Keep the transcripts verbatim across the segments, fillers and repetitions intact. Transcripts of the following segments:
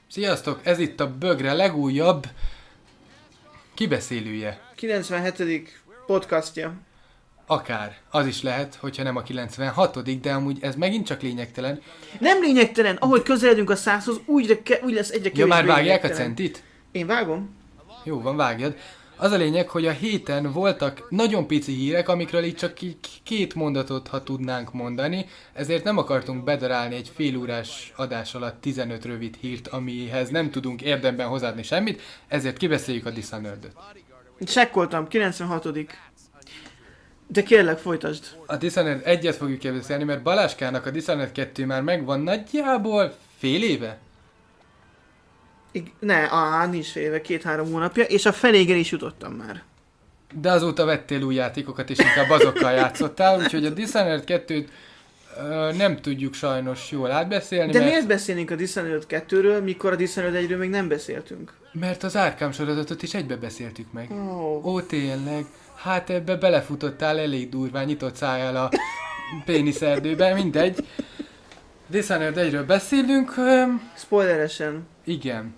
Sziasztok, ez itt a Bögre legújabb kibeszélője. kilencvenhetedik podcastja. Akár, az is lehet, hogyha nem a kilencvenhatodik, de amúgy ez megint csak lényegtelen. Nem lényegtelen, ahogy közeledünk a százhoz, úgy, ke- úgy lesz egyre kevésbé. Ja, már vágják a lényegtelen. centit? Én vágom. Jó van, vágjad. Az a lényeg, hogy a héten voltak nagyon pici hírek, amikről így csak így két mondatot, ha tudnánk mondani, ezért nem akartunk bedarálni egy félórás adás alatt tizenöt rövid hírt, amihez nem tudunk érdemben hozzáadni semmit, ezért kibeszéljük a Dishonored-öt. Csekkoltam, kilencvenhatodik. De kérlek, folytasd. A Dishonored egyet fogjuk kibeszélni, mert Balázskának a Dishonored kettő már megvan nagyjából fél éve. Ig- ne, á, nincs fél éve, két-három hónapja, és a feléger is jutottam már. De azóta vettél új játékokat, és inkább azokkal játszottál, úgyhogy a Dishonored kettőt ö, nem tudjuk sajnos jól átbeszélni, De mert, miért beszélnénk a Dishonored kettőről, mikor a Dishonored egyről még nem beszéltünk? mert az Arkham sorozatot is egybe beszéltük meg. Oh. Ó, tényleg. Hát ebbe belefutottál elég durván, nyitott szájjal a péniszerdőbe, mindegy. Dishonored egyről beszélünk, ö, Spoileresen. igen.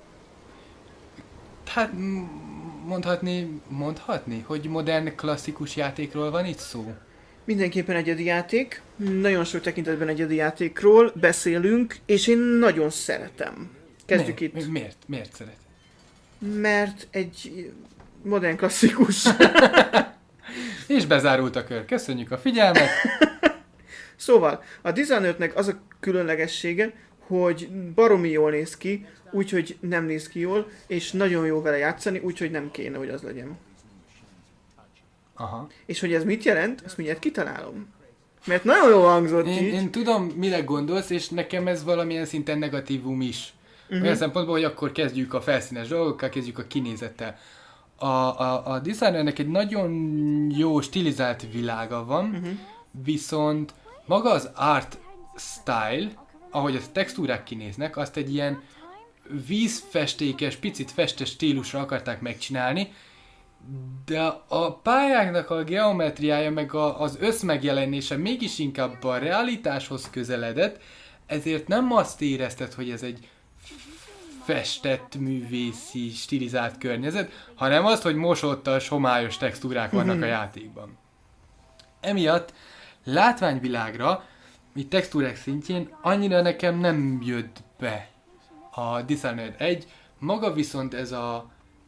Hát m- mondhatni, mondhatni, hogy modern klasszikus játékról van itt szó. Mindenképpen egyedi játék, nagyon sok tekintetben egyedi játékról beszélünk, és én nagyon szeretem. Kezdjük miért? itt. Miért? Miért szeret? Mert egy modern klasszikus. És bezárult a kör. Köszönjük a figyelmet. Szóval, a Dishonorednek az a különlegessége, hogy baromi jól néz ki, úgyhogy nem néz ki jól, és nagyon jó vele játszani, úgyhogy nem kéne, hogy az legyen. Aha. És hogy ez mit jelent, azt mindjárt kitalálom. Mert nagyon jól hangzott Én, így. én tudom, mire gondolsz, és nekem ez valamilyen szinten negatívum is. Uh-huh. Olyan szempontból, hogy akkor kezdjük a felszínes dolgokkal, kezdjük a kinézettel. A, a, a Dishonorednek egy nagyon jó stilizált világa van, uh-huh. viszont maga az art style, ahogy a textúrák kinéznek, azt egy ilyen vízfestékes, picit festes stílusra akarták megcsinálni, de a pályáknak a geometriája, meg a, az összmegjelenése mégis inkább a realitáshoz közeledett, ezért nem azt érezted, hogy ez egy festett, művészi, stilizált környezet, hanem azt, hogy mosottas, homályos textúrák vannak a játékban. Emiatt látványvilágra, így textúrák szintjén annyira nekem nem jött be a Dishonored egy, maga viszont ez a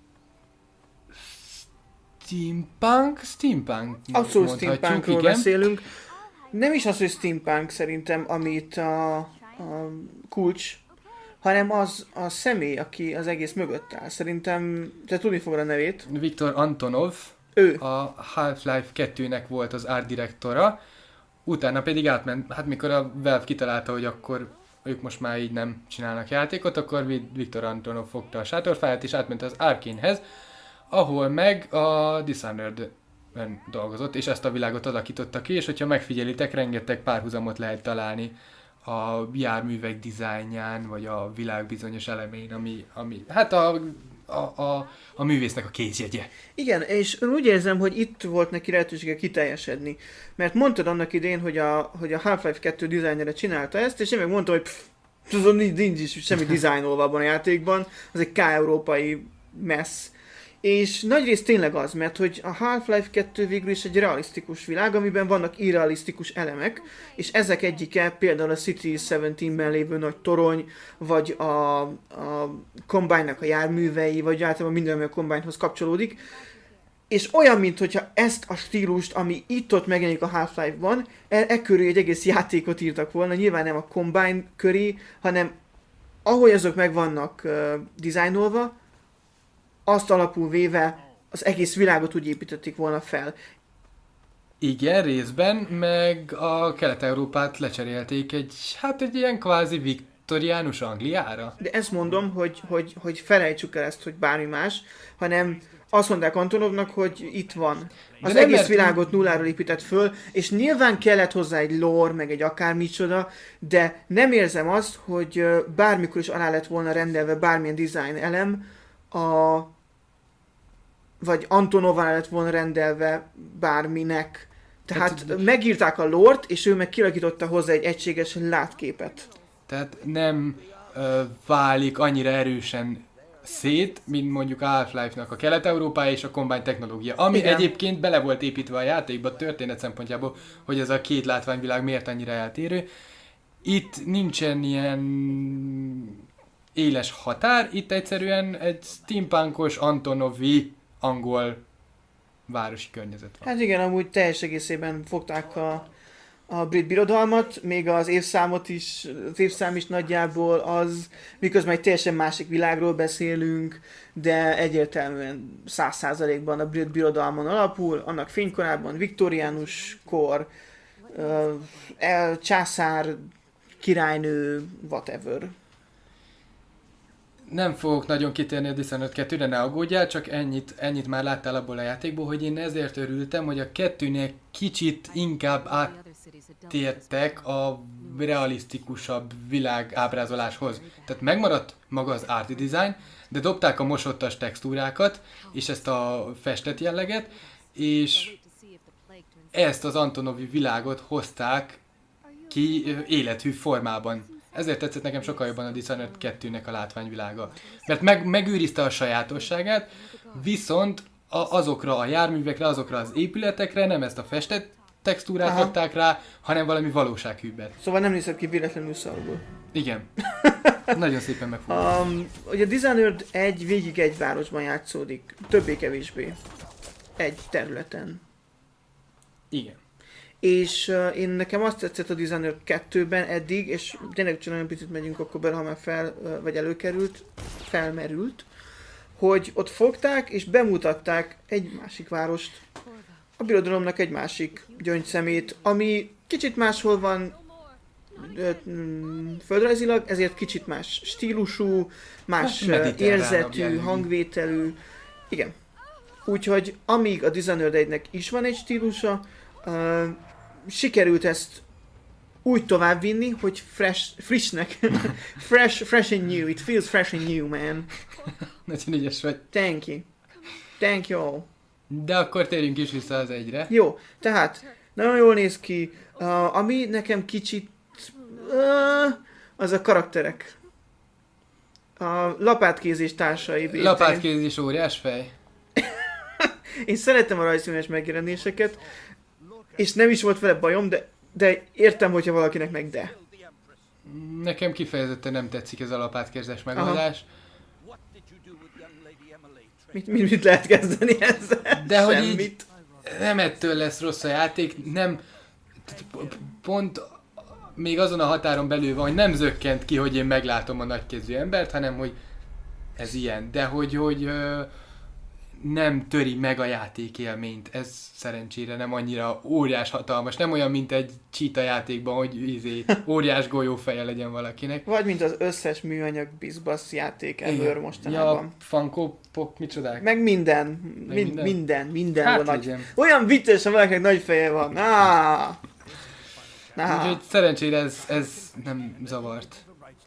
steampunk, steampunk Abszolút mondhatjuk, steampunkról igen. beszélünk. Nem is az, hogy steampunk szerintem, amit a, a kulcs, hanem az a személy, aki az egész mögött áll. Szerintem, te tudni fogod a nevét. Viktor Antonov, Ő. a Half-Life kettőnek volt az art direktora, utána pedig átment, hát mikor a Valve kitalálta, hogy akkor ők most már így nem csinálnak játékot, akkor Viktor Antonov fogta a sátorfáját és átment az Arkanehez, ahol meg a Dishonored-ben dolgozott, és ezt a világot alakította ki, és hogyha megfigyelitek, rengeteg párhuzamot lehet találni a járművek dizájnján, vagy a világ bizonyos elemén, ami, ami hát a, a, a, a művésznek a kézjegye. Igen, és úgy érzem, hogy itt volt neki lehetősége kiteljesedni. Mert mondtad annak idén, hogy a, hogy a Half-Life kettő dizájnere csinálta ezt, és én meg mondtam, hogy pff, nincs, nincs is semmi dizájnolva abban a játékban, az egy K-európai messz. És nagyrészt tényleg az, mert hogy a Half-Life kettő végül is egy realisztikus világ, amiben vannak irrealisztikus elemek, és ezek egyike például a City tizenhétben lévő nagy torony, vagy a, a Combine-nak a járművei, vagy általában minden, ami a Combine-hoz kapcsolódik. És olyan, mintha ezt a stílust, ami itt-ott megjelenik a Half-Life-ban, e, e köré egy egész játékot írtak volna, nyilván nem a Combine köré, hanem ahogy azok meg vannak uh, dizájnolva, azt alapul véve az egész világot úgy építették volna fel. Igen, részben, meg a Kelet-Európát lecserélték egy, hát egy ilyen kvázi viktoriánus Angliára. De ezt mondom, hogy, hogy, hogy felejtsük el ezt, hogy bármi más, hanem azt mondták Antonovnak, hogy itt van. Az nem, egész mert- világot nulláról épített föl, és nyilván kellett hozzá egy lore, meg egy akármicsoda, de nem érzem azt, hogy ö, bármikor is alá lett volna rendelve bármilyen design elem, a, vagy Antonov alá lett volna rendelve bárminek. Tehát Hát- megírták a lore-t, és ő meg kialakította hozzá egy egységes látképet. Tehát nem ö, válik annyira erősen szét, mint mondjuk a Half-Life-nak a Kelet-Európája és a Combine technológia. Ami igen. Egyébként bele volt építve a játékba történet szempontjából, hogy ez a két látványvilág miért annyira eltérő. Itt nincsen ilyen éles határ, itt egyszerűen egy steampunkos, Antonovi angol városi környezet van. Hát igen, amúgy teljes egészében fogták a, a brit birodalmat, még az évszámot is, az évszám is nagyjából az, miközben egy teljesen másik világról beszélünk, de egyértelműen száz százalékban a brit birodalmon alapul, annak fénykorában viktoriánus kor, el, császár, királynő, whatever. Nem fogok nagyon kitérni a Dishonored kettőre, ne aggódjál, csak ennyit, ennyit már láttál abból a játékból, hogy én ezért örültem, hogy a kettőnek kicsit inkább áttértek a realisztikusabb világábrázoláshoz. Tehát megmaradt maga az arti design, de dobták a mosottas textúrákat, és ezt a festett jelleget, és ezt az Antonovi világot hozták ki élethű formában. Ezért tetszett nekem sokkal jobban a Dishonored kettőnek a látványvilága. Mert meg, megőrizte a sajátosságát, viszont a, azokra a járművekre, azokra az épületekre nem ezt a festett textúrát aha. rakták rá, hanem valami valósághűbbet. Szóval nem nézett ki véletlenül szarul. Igen. Nagyon szépen megfogott. Um, ugye a Dishonored egy végig egy városban játszódik, többé-kevésbé. Egy területen. Igen. És uh, én nekem azt tetszett a Dishonored kettőben eddig, és tényleg csak nagyon picit megyünk akkor bele, ha már fel, uh, vagy előkerült, felmerült, hogy ott fogták és bemutatták egy másik várost, a birodalomnak egy másik gyöngyszemét, ami kicsit máshol van ö, mm, földrajzilag, ezért kicsit más stílusú, más hát, érzetű, hangvételű, igen. Úgyhogy amíg a Dishonored egynek is van egy stílusa, uh, sikerült ezt úgy továbbvinni, hogy fresh, frissnek, fresh, fresh and new, it feels fresh and new, man. Nagyon ügyes vagy. Thank you. Thank you all. De akkor térjünk is vissza az egyre. Jó, tehát nagyon jól néz ki, uh, ami nekem kicsit, uh, az a karakterek. A lapátkézés társai. bé té. Lapátkézés óriás fej. Én szeretem a rajzfilmes megjelenéseket, és nem is volt vele bajom, de, de értem, hogyha valakinek meg de. Nekem kifejezetten nem tetszik ez a lapátkézés megoldás. Mit, mit, mit lehet kezdeni ezzel? De hogy így nem ettől lesz rossz a játék, nem, pont még azon a határon belül van, hogy nem zökkent ki, hogy én meglátom a nagykezű embert, hanem hogy ez ilyen, de hogy, hogy nem töri meg a játékélményt, ez szerencsére nem annyira óriás hatalmas, nem olyan, mint egy cheetah játékban, hogy izé, óriás golyófeje legyen valakinek. Vagy mint az összes műanyag bizbasz játék ever mostanában. Ja, Funko Pop, micsodák? Meg minden, Meg min- minden, minden, minden hát van nagy. Olyan vicces, ha valakinek nagy feje van. Ah! Ah. Úgyhogy szerencsére ez, ez nem zavart.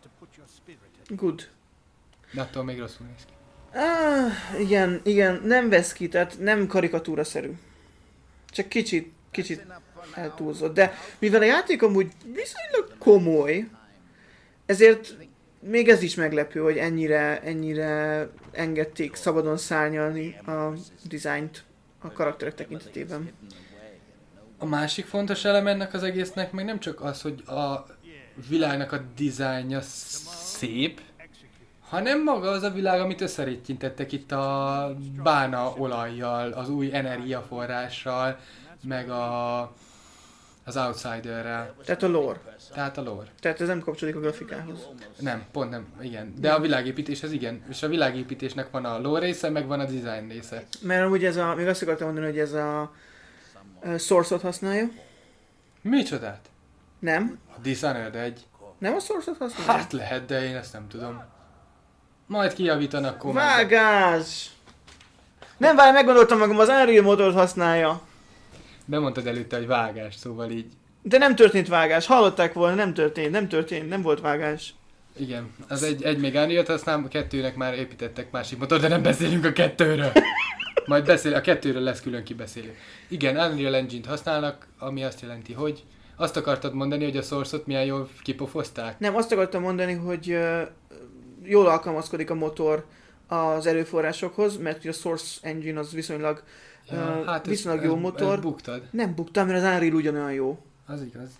Good. De attól még rosszul néz ki. Ah, igen, igen, nem vesz ki, tehát nem karikatúraszerű. Csak kicsit, kicsit eltúlzott. De mivel a játék amúgy viszonylag komoly, ezért még ez is meglepő, hogy ennyire, ennyire engedték szabadon szárnyalni a dizájnt a karakterek tekintetében. A másik fontos elem ennek az egésznek meg nem csak az, hogy a világnak a dizájnja szép, hanem maga az a világ, amit összeréttyintettek itt a bána olajjal, az új energiaforrással, meg a, az Outsiderrel. Tehát a lore. Tehát a lore. Tehát ez nem kapcsolódik a grafikához. Nem, pont nem, igen. De a világépítéshez igen. És a világépítésnek van a lore része, meg van a design része. Mert amúgy ez a, még azt akartam mondani, hogy ez a, a Source-ot használja. Micsodát? Nem. A Dishonored egy. Nem a Source-ot használja? Hát lehet, de én ezt nem tudom. Majd kijavítanak kommentben. Vágás! Nem várj, meggondoltam magam, az Unreal Motort használja. Bemondtad előtte, hogy vágás, szóval így. De nem történt vágás, hallották volna, nem történt, nem történt, nem volt vágás. Igen, az egy, egy még Unreal-t használ, a kettőnek már építettek másik motor, de nem beszélünk a kettőről. Majd beszél, a kettőről lesz külön kibeszélő. Igen, Unreal Engine-t használnak, ami azt jelenti, hogy Azt akartad mondani, hogy a Source-ot milyen jól kipofozták? Nem, azt akartam mondani, hogy uh, jól alkalmazkodik a motor az erőforrásokhoz, mert a Source Engine az viszonylag, Ja, uh, hát viszonylag ez, jó ez, motor. Ez buktad. Nem buktam, mert az Unreal ugyanolyan jó. Az igaz.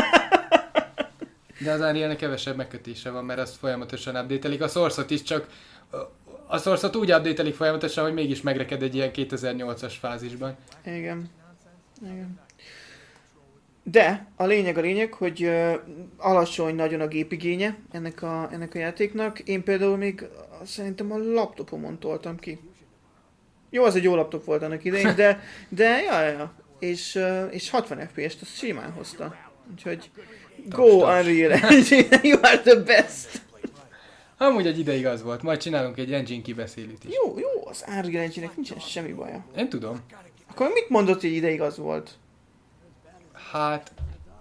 De az Unrealnek kevesebb megkötése van, mert azt folyamatosan update-elik. A Source-ot is csak... A Source-ot úgy update-elik folyamatosan, hogy mégis megreked egy ilyen kétezer-nyolcas fázisban. Igen. Igen. De a lényeg a lényeg, hogy uh, alacsony nagyon a gépigénye ennek a, ennek a játéknak. Én például még uh, szerintem a laptopomon toltam ki. Jó, az egy jó laptop volt annak idején, de, de ja, ja, ja. És, uh, és hatvan ef pé est azt simán hozta. Úgyhogy go Unreal Engine, you are the best! Amúgy egy ideig az volt, majd csinálunk egy engine kibeszélőt is. Jó, jó, az Unreal Engine-nek nincsen semmi baja. Én tudom. Akkor mit mondott, hogy ideig az volt? Hát...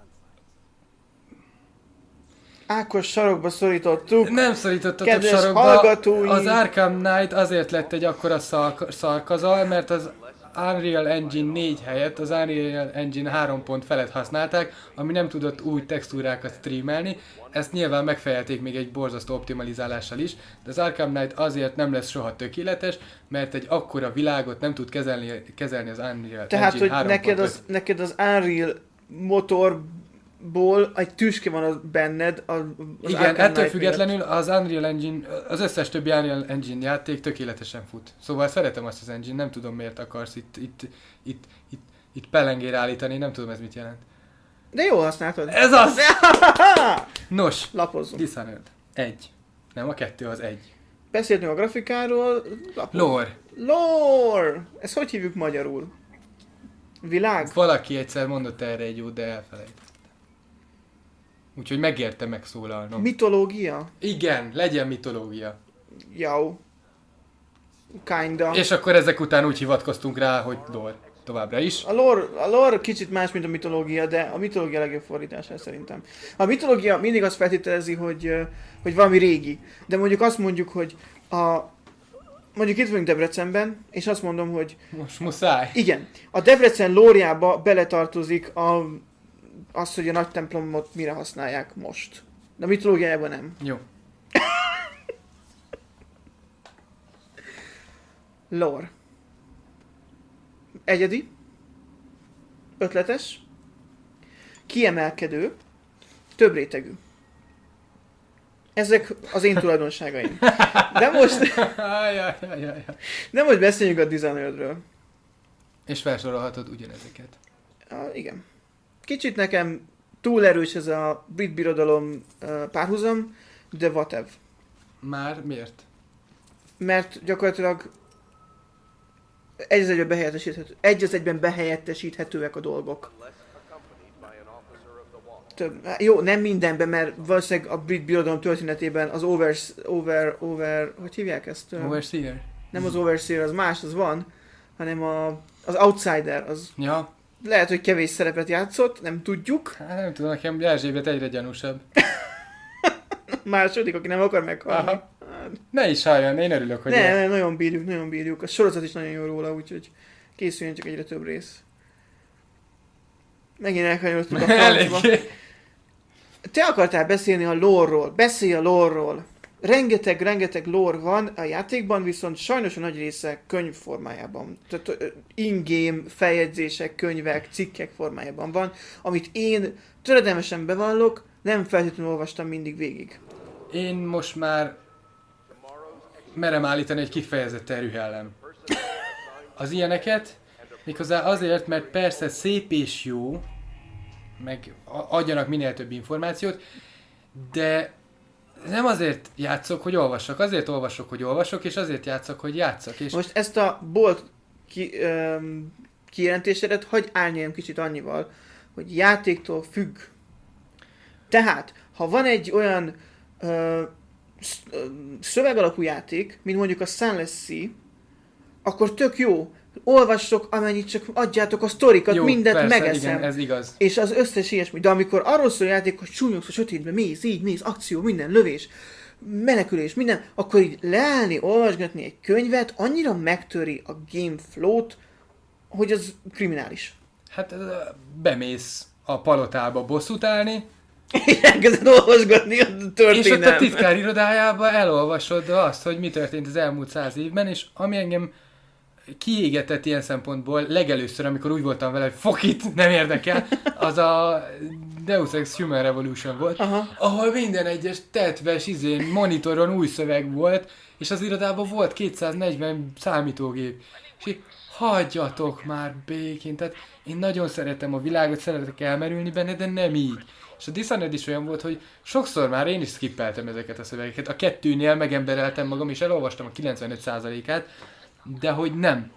Ákos sarokba szorítottuk. Nem szorítottatok Kedves sarokba. hallgatóink! Az Arkham Knight azért lett egy akkora szark- szarkazal, mert az Unreal Engine négy helyett az Unreal Engine három pont felett használták, ami nem tudott új textúrákat streamelni. Ezt nyilván megfejelték még egy borzasztó optimalizálással is, de az Arkham Knight azért nem lesz soha tökéletes, mert egy akkora világot nem tud kezelni, kezelni az Unreal Tehát, Engine hogy neked az, neked az Unreal motorból egy tüske van az benned. Az Igen, Arkham ettől Knight függetlenül miatt. az Unreal Engine, az összes többi Unreal Engine játék tökéletesen fut. Szóval szeretem azt az engine, nem tudom miért akarsz itt, itt, itt, itt, itt pelengére állítani, nem tudom ez mit jelent. De jól használtad. Ez az! Nos, Lapozzunk. Dishonored. Egy. Nem, a kettő az egy. Beszéltünk a grafikáról. Lapozzunk. Lore. Lore! Ezt hogy hívjuk magyarul? Világ? Valaki egyszer mondott erre egy jót, de elfelejtettem. Úgyhogy megérte megszólalnom. Mitológia? Igen, legyen mitológia. Jó. Kinda. És akkor ezek után úgy hivatkoztunk rá, hogy lore. Továbbra is. A lore, a lore kicsit más, mint a mitológia, de a mitológia legjobb fordítása szerintem. A mitológia mindig azt feltételezi, hogy, ö, hogy valami régi. De mondjuk azt mondjuk, hogy a... Mondjuk itt vagyunk Debrecenben, és azt mondom, hogy Most muszáj. igen, a Debrecen lóriába beletartozik a, az, hogy a nagy templomot mire használják most. De a mitológiájában nem. Jó. Lore. Egyedi. Ötletes. Kiemelkedő. Több rétegű. Ezek az én tulajdonságaim. De most, Ajajajajaj. de most beszéljünk a Dishonoredről. És felsorolhatod ugyanezeket. Ah, igen. Kicsit nekem túl erős ez a brit birodalom uh, párhuzam, de whatever. Már miért? Mert gyakorlatilag egy az egyben behelyettesíthető, egy az egyben behelyettesíthetőek a dolgok. Több, hát jó, nem mindenben, mert valószínűleg a brit birodalom történetében az over, over, over, hogy hívják ezt? Overseer? Nem az overseer, az más, az van, hanem a, az outsider, az Ja. lehet, hogy kevés szerepet játszott, nem tudjuk. Hát nem tudom, nekem Erzsébet egyre gyanúsabb. Második, aki nem akar meghalni. Aha. Ne is halljon, én örülök, hogy... Ne, ilyen. ne, nagyon bírjuk, nagyon bírjuk. A sorozat is nagyon jó róla, úgyhogy készüljön csak egyre több rész. Megint elkanyoltunk a francba. Eléggé. Te akartál beszélni a lore-ról. Beszélj a lore-ról. Rengeteg, rengeteg lore van a játékban, viszont sajnos a nagy része könyv formájában. Tehát ö, in-game feljegyzések, könyvek, cikkek formájában van, amit én töredelmesen bevallok, nem feltétlenül olvastam mindig végig. Én most már merem állítani, hogy kifejezetten rühellem. Az ilyeneket, méghozzá azért, mert persze szép és jó, meg adjanak minél több információt, de nem azért játszok, hogy olvasok, azért olvasok, hogy olvasok, és azért játszok, hogy játszok. És Most ezt a bolt ki, öm, kijelentésedet hagyj állnyom kicsit annyival, hogy játéktól függ. Tehát, ha van egy olyan ö, sz- ö, szövegalapú játék, mint mondjuk a Sunless Sea, akkor tök jó. Olvassok, amennyit csak adjátok a sztorikat, jó, mindent persze, megeszem. igen, ez igaz. És az összes ilyesmi. De amikor arról szól a játék, hogy csúnyogsz a sötétbe, mész, így, mész, akció, minden, lövés, menekülés, minden, akkor így leállni, olvasgatni egy könyvet, annyira megtöri a game flow-t, hogy az kriminális. Hát ö, bemész a palotába bosszút állni, és elkezded olvasgatni a történelmet. És ott a titkár irodájában elolvasod azt, hogy mi történt az elmúlt száz évben, és ami engem kiégetett ilyen szempontból legelőször, amikor úgy voltam vele, hogy fuck it, nem érdekel, az a Deus Ex Human Revolution volt, Aha. ahol minden egyes tetves izén monitoron új szöveg volt, és az irodában volt kétszáznegyven számítógép. És így, hagyjatok már békén, tehát én nagyon szeretem a világot, szeretek elmerülni benne, de nem így. És a Dishonored is olyan volt, hogy sokszor már én is skippeltem ezeket a szövegeket. A kettőnél megembereltem magam, és elolvastam a kilencvenöt százalékát, de hogy nem.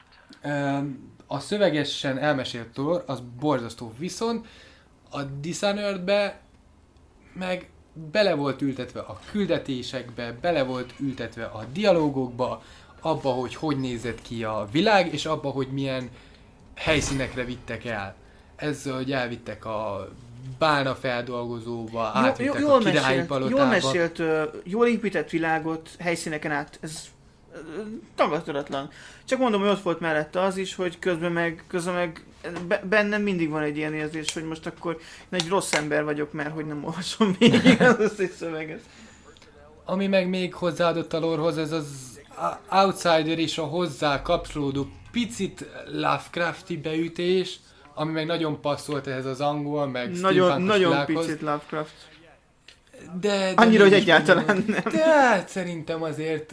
A szövegesen elmesélt lore az borzasztó, viszont a Dishonoredbe meg bele volt ültetve a küldetésekbe, bele volt ültetve a dialógokba, abba, hogy hogy nézett ki a világ, és abba, hogy milyen helyszínekre vittek el. Ezzel, hogy elvittek a bálna feldolgozóba, átvittek jól a királyi mesélt, palotába. Jól mesélt, jól épített világot helyszíneken át, ez tagadhatatlan. Csak mondom, hogy ott volt mellette az is, hogy közben meg, közben meg bennem mindig van egy ilyen érzés, hogy most akkor egy rossz ember vagyok, mert hogy nem olvasom végig az összes szöveget. Ami meg még hozzáadott a lorehoz, ez az Outsider és a hozzá kapcsolódó picit Lovecrafti beütés, ami meg nagyon passzolt ehhez az angol, meg Nagyon, nagyon világhoz. picit Lovecraft. De, de annyira, hogy is egyáltalán nem. De hát szerintem azért...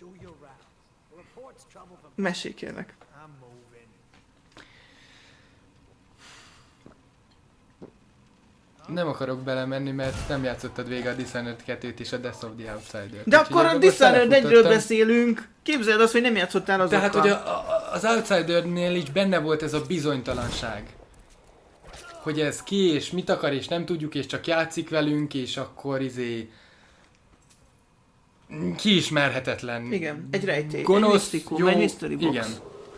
Mesélj kérlek. Nem akarok belemenni, mert nem játszottad végig a Dishonored kettőt és a Death of the Outsider. De akkor a Dishonored egyről beszélünk. Képzeld azt, hogy nem játszottál azokkal. Tehát, hogy a, a, az Outsidernél is benne volt ez a bizonytalanság. Hogy ez ki, és mit akar, és nem tudjuk, és csak játszik velünk, és akkor izé... kiismerhetetlen. Igen, egy rejtély, gonosz, egy misztikum, jó, egy mystery box. Igen.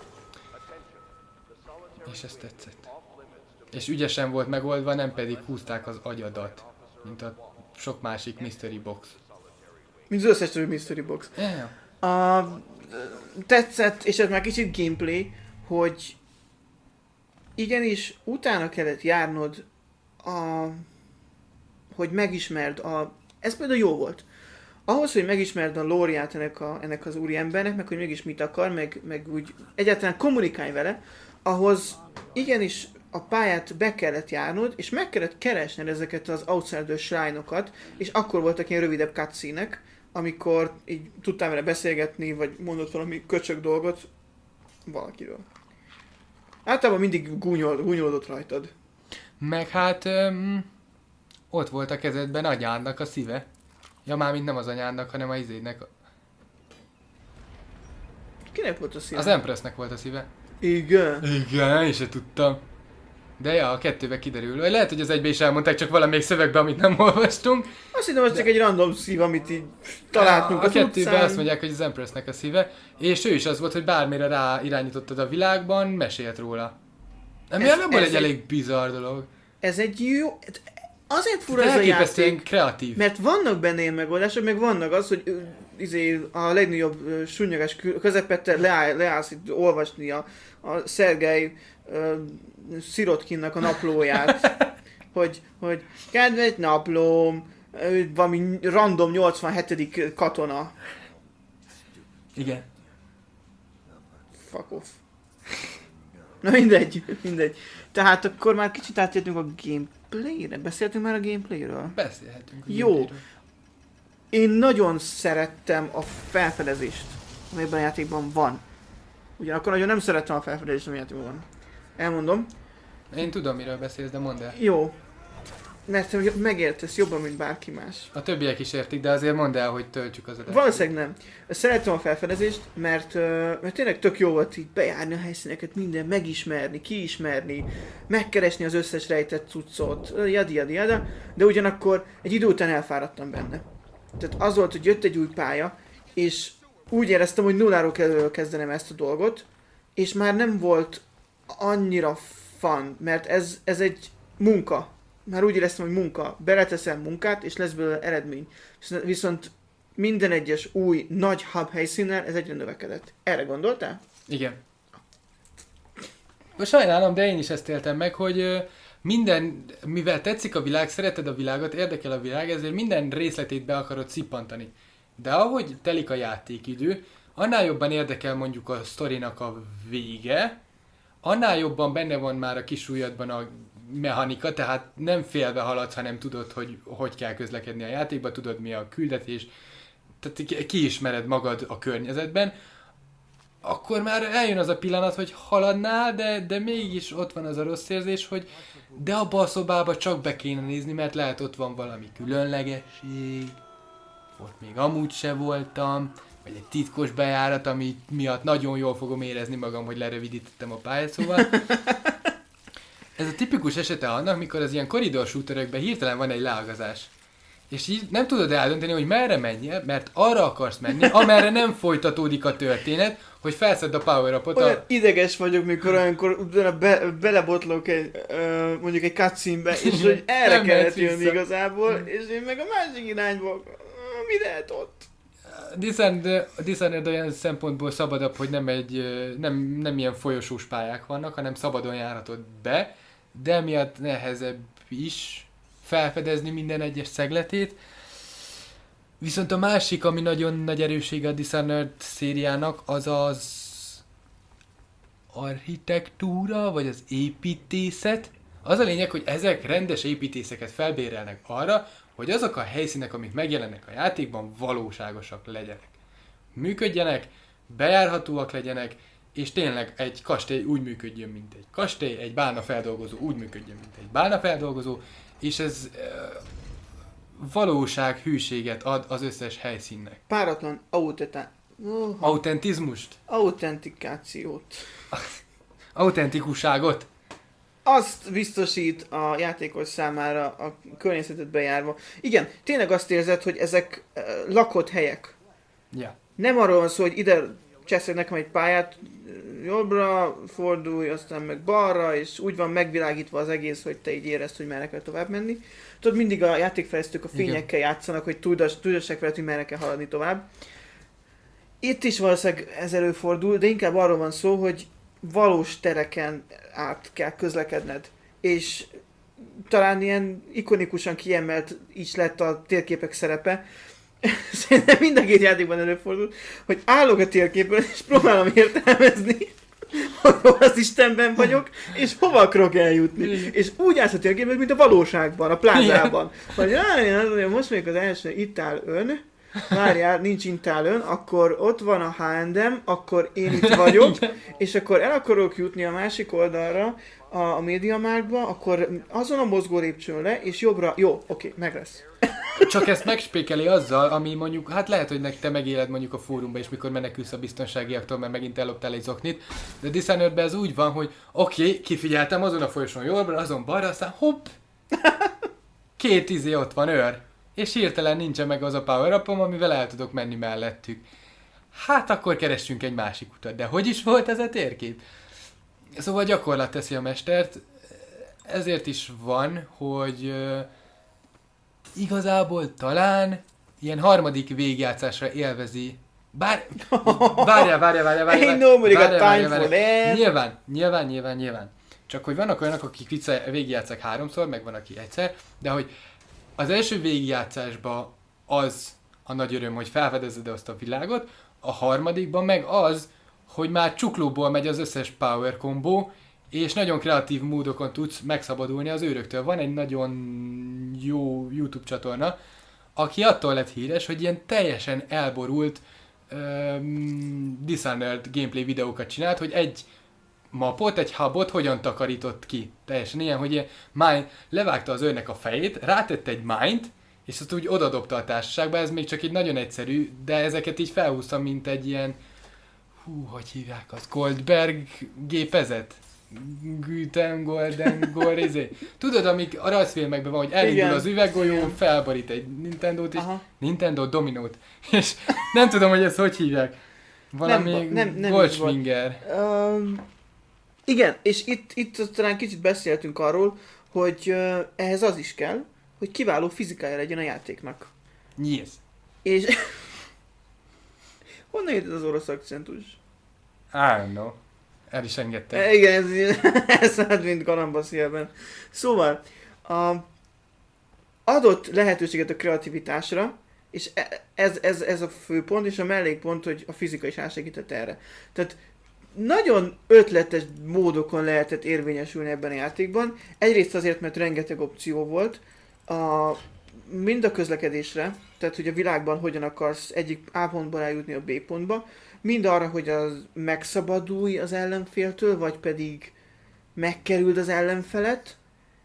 És ez tetszett. És ügyesen volt megoldva, nem pedig húzták az agyadat, mint a sok másik mystery box. Mint az összes többi mystery box. Yeah. A, tetszett, és ez már kicsit gameplay, hogy igenis utána kellett járnod, a, hogy megismerd a... Ez például jó volt. Ahhoz, hogy megismerd a lóriát ennek, a, ennek az úriembernek, meg hogy mégis mit akar, meg, meg úgy egyáltalán kommunikálj vele, ahhoz igenis a pályát be kellett járnod, és meg kellett keresned ezeket az outsider shrine-okat, és akkor voltak ilyen rövidebb cutscene-ek, amikor így tudtál vele beszélgetni, vagy mondott valami köcsög dolgot valakiről. Általában mindig gúnyol, gúnyolódott rajtad. Meg hát öm, ott volt a kezedben anyádnak a szíve. Ja, már mint nem az anyádnak, hanem a izédnek. Kinek volt a szíve? Az Empressnek volt a szíve. Igen. Igen, én se tudtam. De ja, a kettőbe kiderül. Vagy lehet, hogy az egybe is elmondták, csak valamelyik szövegbe, amit nem olvastunk. Azt hittem, hogy De... csak egy random szív, amit így találtunk a, a az kettőben utcán. azt mondják, hogy az Empressnek a szíve. És ő is az volt, hogy bármire rá irányítottad a világban, mesélt róla. Ami alapból egy, egy elég bizarr dolog. Ez egy jó... Azért fura ez a játék, kreatív. Mert vannak benne ilyen megoldások, meg vannak az, hogy ö, izé, a legnagyobb sunnyogás közepette leáll, leállsz itt olvasni a, a Szergej ö, Szirotkinnak a naplóját. hogy, hogy kedves naplóm, ö, valami random nyolcvanhetedik katona. Igen. Fuck off. Na mindegy, mindegy. Tehát akkor már kicsit átjöttünk a gameplayre. Beszéltünk már a gameplayről? Beszélhetünk. Jó. Gameplayről. Én nagyon szerettem a felfedezést, ami ebben a játékban van. Ugyanakkor nagyon nem szerettem a felfedezést, ami a játékban van. Elmondom. Én tudom, miről beszélsz, de mondd el. Jó. Mert te megértesz jobban, mint bárki más. A többiek is értik, de azért mondd el, hogy töltsük az adást. Valószínűleg nem. Szerettem a felfedezést, mert, mert tényleg tök jó volt így bejárni a helyszíneket, minden megismerni, kiismerni, megkeresni az összes rejtett cuccot, jadi, jadi, jada, de ugyanakkor egy idő után elfáradtam benne. Tehát az volt, hogy jött egy új pálya, és úgy éreztem, hogy nulláról kell kezdenem ezt a dolgot, és már nem volt annyira fun, mert ez, ez egy munka. Már úgy éreztem, hogy munka. Beleteszem munkát, és lesz belőle eredmény. Viszont minden egyes új, nagy hub helyszínnel ez egyre növekedett. Erre gondoltál? Igen. Most sajnálom, de én is ezt éltem meg, hogy minden, mivel tetszik a világ, szereted a világot, érdekel a világ, ezért minden részletét be akarod szippantani. De ahogy telik a játékidő, annál jobban érdekel mondjuk a sztorinak a vége, annál jobban benne van már a kis ujjadban a mechanika, tehát nem félve haladsz, hanem tudod, hogy hogy kell közlekedni a játékban, tudod mi a küldetés, tehát kiismered magad a környezetben, akkor már eljön az a pillanat, hogy haladnál, de, de mégis ott van az a rossz érzés, hogy de abba a szobába csak be kéne nézni, mert lehet ott van valami különlegesség, ott még amúgy se voltam, vagy egy titkos bejárat, ami miatt nagyon jól fogom érezni magam, hogy lerövidítettem a pályát, szóval ez a tipikus esete annak, mikor az ilyen koridor shooterekben hirtelen van egy leágazás. És így nem tudod eldönteni, hogy merre menjél, mert arra akarsz menni, amerre nem folytatódik a történet, hogy felszedd a power-upot. Olyan a... ideges vagyok, mikor olyankor be, belebotlok egy, ö, mondjuk egy cutscene-be, és hogy erre Nem kellett mehetsz jönni vissza. igazából, és én meg a másik irányból, mi lehet ott? Dishonored, a Dishonored olyan szempontból szabadabb, hogy nem, egy, ö, nem, nem ilyen folyosós pályák vannak, hanem szabadon járhatod be, de miatt nehezebb is felfedezni minden egyes szegletét. Viszont a másik, ami nagyon nagy erőssége a Dishonored szériának, az az architektúra, vagy az építészet. Az a lényeg, hogy ezek rendes építészeket felbérelnek arra, hogy azok a helyszínek, amik megjelennek a játékban, valóságosak legyenek. Működjenek, bejárhatóak legyenek, és tényleg egy kastély úgy működjön, mint egy kastély, egy bálnafeldolgozó úgy működjön, mint egy bálnafeldolgozó, és ez e, valóság, hűséget ad az összes helyszínnek. Páratlan auteta... Oh, Autentizmust? autentikációt. Autentikusságot? Azt biztosít a játékos számára a környezetet bejárva. Igen, tényleg azt érzed, hogy ezek uh, lakott helyek. Ja. Nem arról van szó, hogy ide cseszed nekem egy pályát, jobbra fordulj, aztán meg balra, és úgy van megvilágítva az egész, hogy te így érezd, hogy merre kell tovább menni. Tudod, mindig a játékfejlesztők a fényekkel Igen. játszanak, hogy tudassák veled, hogy merre kell haladni tovább. Itt is valószínűleg ez előfordul, de inkább arról van szó, hogy valós tereken át kell közlekedned. És talán ilyen ikonikusan kiemelt is lett a térképek szerepe. Szerintem mind a két játékban előfordul, hogy állok a térképen, és próbálom értelmezni, hogy hol az Istenben vagyok, és hova akarok eljutni. Igen. És úgy állsz a térképen, mint a valóságban, a plázában. Hogy jaj, most még az első, itt áll ön, várjál, nincs itt áll ön, akkor ott van a há és em, akkor én itt vagyok, és akkor el akarok jutni a másik oldalra, a, a MediaMarktba, akkor azon a mozgó lépcsőn le, és jobbra, jó, oké, meg lesz. Csak ezt megspékeli azzal, ami mondjuk, hát lehet, hogy nek te megéled mondjuk a fórumba is, mikor menekülsz a biztonságiaktól, mert megint elloptál egy zoknit, de Dishonoredben ez úgy van, hogy oké, okay, kifigyeltem azon a folyosón jobbra, azon balra, aztán hopp, két izé ott van, őr, és hirtelen nincsen meg az a power-upom, amivel el tudok menni mellettük. Hát akkor keressünk egy másik utat, de hogy is volt ez a térkép? Szóval gyakorlat teszi a mestert, ezért is van, hogy uh, igazából talán ilyen harmadik végjátszásra élvezi. Bár... Várjál, várjál, várjál, várjál. Várjál, várjál, várjál. Nyilván, nyilván, nyilván, nyilván. Csak hogy vannak olyanok, akik végigjátszák háromszor, meg van, aki egyszer, de hogy az első végigjátszásban az a nagy öröm, hogy felfedezed azt a világot, a harmadikban meg az, hogy már csuklóból megy az összes power combo, és nagyon kreatív módokon tudsz megszabadulni az őröktől. Van egy nagyon jó YouTube csatorna, aki attól lett híres, hogy ilyen teljesen elborult um, Dishonored gameplay videókat csinált, hogy egy mapot, egy hubot hogyan takarított ki. Teljesen ilyen, hogy ilyen mine, levágta az őrnek a fejét, rátette egy mine-t, és azt úgy odadobta a társaságba, ez még csak egy nagyon egyszerű, de ezeket így felhúztam, mint egy ilyen, hú, hogy hívják az, Goldberg gépezet? Güten, Golden, Gold, tudod, amik a rajzfilmekben van, hogy elindul Igen. az üveggolyó, Igen. felborít egy Nintendót, és Aha. Nintendo Dominót, és nem tudom, hogy ezt hogy hívják. Valami nem, nem, nem Goldschwinger. Um, igen, és itt, itt talán kicsit beszéltünk arról, hogy uh, ehhez az is kell, hogy kiváló fizikája legyen a játéknak. Yes. És honnan jött az orosz akcentus? I don't know. El is engedtem. E, igen, ez, ez hát mint galamba szélben. Szóval, a, adott lehetőséget a kreativitásra, és ez, ez, ez a fő pont, és a mellékpont, hogy a fizika is elsegített erre. Tehát nagyon ötletes módokon lehetett érvényesülni ebben a játékban. Egyrészt azért, mert rengeteg opció volt, a, mind a közlekedésre, tehát hogy a világban hogyan akarsz egyik A pontból eljutni a B pontba, mind arra, hogy az megszabadulj az ellenféltől, vagy pedig megkerüld az ellenfelet,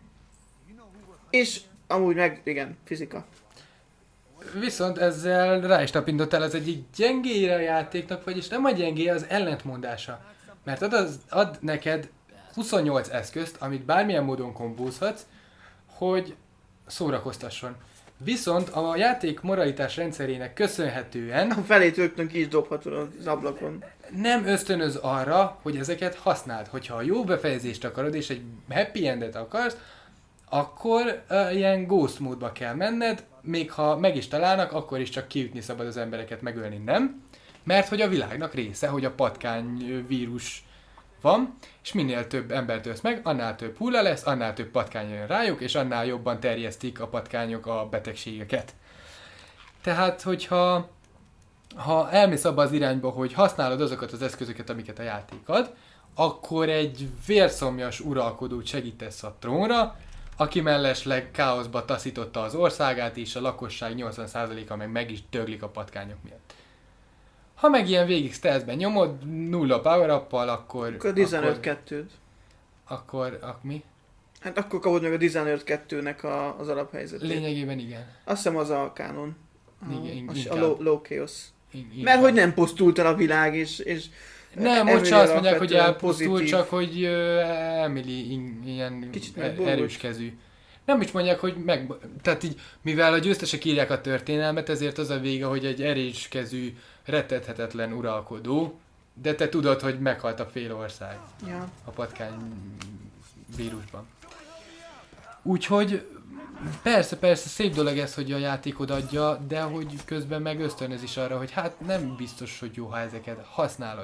és amúgy meg, igen, fizika. Viszont ezzel rá is tapintottál az egyik gyengéje a játéknak, vagyis nem a gyengéje, az ellentmondása. Mert ad, az, ad neked huszonnyolc eszközt, amit bármilyen módon kombózhatsz, hogy szórakoztasson. Viszont a játék moralitás rendszerének köszönhetően... A felét rögtön ki is dobhatod az ablakon. Nem ösztönöz arra, hogy ezeket használd. Hogyha a jó befejezést akarod, és egy happy endet akarsz, akkor uh, ilyen ghost módba kell menned, még ha meg is találnak, akkor is csak kiütni szabad az embereket, megölni nem. Mert hogy a világnak része, hogy a patkány vírus van, és minél több embert ölsz meg, annál több hulla lesz, annál több patkány jön rájuk, és annál jobban terjesztik a patkányok a betegségeket. Tehát, hogyha ha elmész abba az irányba, hogy használod azokat az eszközöket, amiket a játék ad, akkor egy vérszomjas uralkodót segítesz a trónra, aki mellesleg káoszba taszította az országát, és a lakosság nyolcvan százaléka meg meg is döglik a patkányok miatt. Ha meg ilyen végig stealthben nyomod, nulla power-uppal, akkor... Akkor a tizenöt kettőt. Akkor, akkor mi? Hát akkor kapod meg a tizenöt kettőnek a, az alaphelyzetét. Lényegében igen. Azt hiszem az a kánon. Igen, a, inkább. a low, low chaos. In, Mert hogy nem pusztult el a világ, és... és nem, most csak azt mondják, hogy elpusztul, pozitív. csak hogy uh, Emily in, ilyen er, erős kezű. Nem is mondják, hogy meg... Tehát így, mivel a győztesek írják a történelmet, ezért az a vége, hogy egy erős kezű, rettethetetlen uralkodó, de te tudod, hogy meghalt a fél ország ja. a patkány vírusban. Úgyhogy persze, persze szép dolog ez, hogy a játékod adja, de hogy közben meg ösztönöz is arra, hogy hát nem biztos, hogy jó, ha ezeket használod.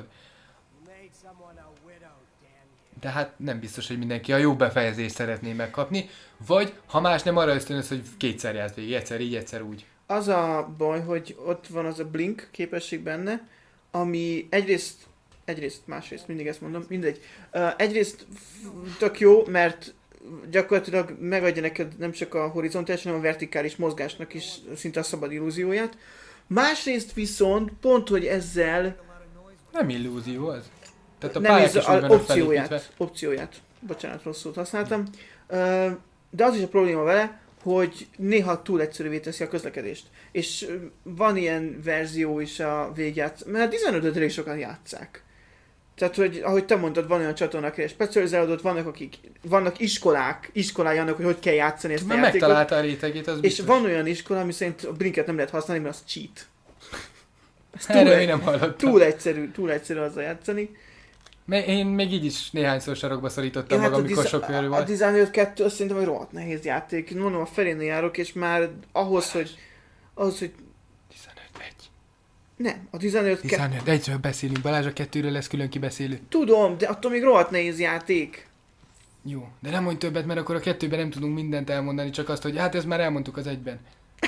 De hát nem biztos, hogy mindenki a jó befejezést szeretné megkapni, vagy ha más nem, arra ösztönöz, hogy kétszer játsz végig, egyszer így, egyszer úgy. Az a baj, hogy ott van az a blink képesség benne, ami egyrészt, egyrészt, másrészt, mindig ezt mondom, mindegy. Uh, egyrészt tök jó, mert gyakorlatilag megadja neked nem csak a horizontális, hanem a vertikális mozgásnak is szinte a szabad illúzióját. Másrészt viszont pont, hogy ezzel... Nem illúzió az. Tehát a nem pályák is a opcióját, opcióját. Bocsánat, rosszul használtam. Uh, de az is a probléma vele, hogy néha túl egyszerűvé teszi a közlekedést. És van ilyen verzió is a végjátsz... Mert a tizenötöt elég sokan játsszák. Tehát, hogy ahogy te mondtad, van olyan csatornák, és specializálódott, vannak akik, vannak iskolák, iskolája annak, hogy hogy kell játszani ezt a játékot. Megtalálta a rétegét, az biztos. És van olyan iskola, ami szerint a blinket nem lehet használni, mert az cheat. Erről én nem hallottam. Túl egyszerű, túl egyszerű azzal játszani. Én még így is néhányszor sarokba szorítottam hát magam, amikor sok körül volt. A tizenöt kettő azt szerintem egy rohadt nehéz játék. Mondom, a felénél járok, és már ahhoz, hogy... Ahhoz, hogy... tizenöt egy. Nem, a tizenöt kettő... tizenöt egyről beszélünk, Balázs, a kettőről lesz külön kibeszélő. Tudom, de attól még rohadt nehéz játék. Jó, de nem mondj többet, mert akkor a kettőben nem tudunk mindent elmondani, csak azt, hogy hát ezt már elmondtuk az egyben.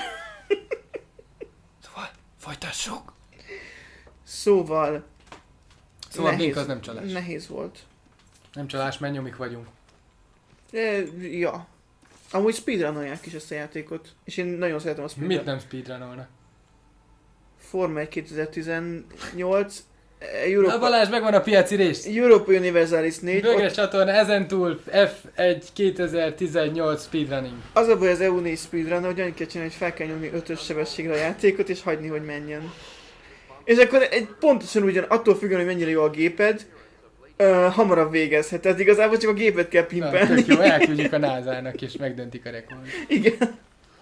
Szóval, folytassuk! Szóval... Szóval nehéz, Blink az nem csalás. Nehéz volt. Nem csalás, mert nyomik vagyunk. E, ja. Amúgy speedrunolják is ezt a játékot. És én nagyon szeretem a speedrun. Mit nem speedrunolnak? Forma egy kétezer-tizennyolc. Európa... Na Balázs, megvan a piaci rész! Europa Universalis négy. Bögres csatorna, ezentúl ef egy kétezer-tizennyolc speedrunning. Az a baj az é u négy speedrun, hogy annyit kell csinálni, hogy fel kell nyomni ötös sebességre a játékot, és hagyni, hogy menjen. És akkor egy pontosan ugyan, attól függően, hogy mennyire jó a géped, uh, hamarabb végezhet. Tehát igazából csak a gépet kell pimpelni. Na, tök jó, elküldjük a nászának, és megdöntik a rekord. Igen.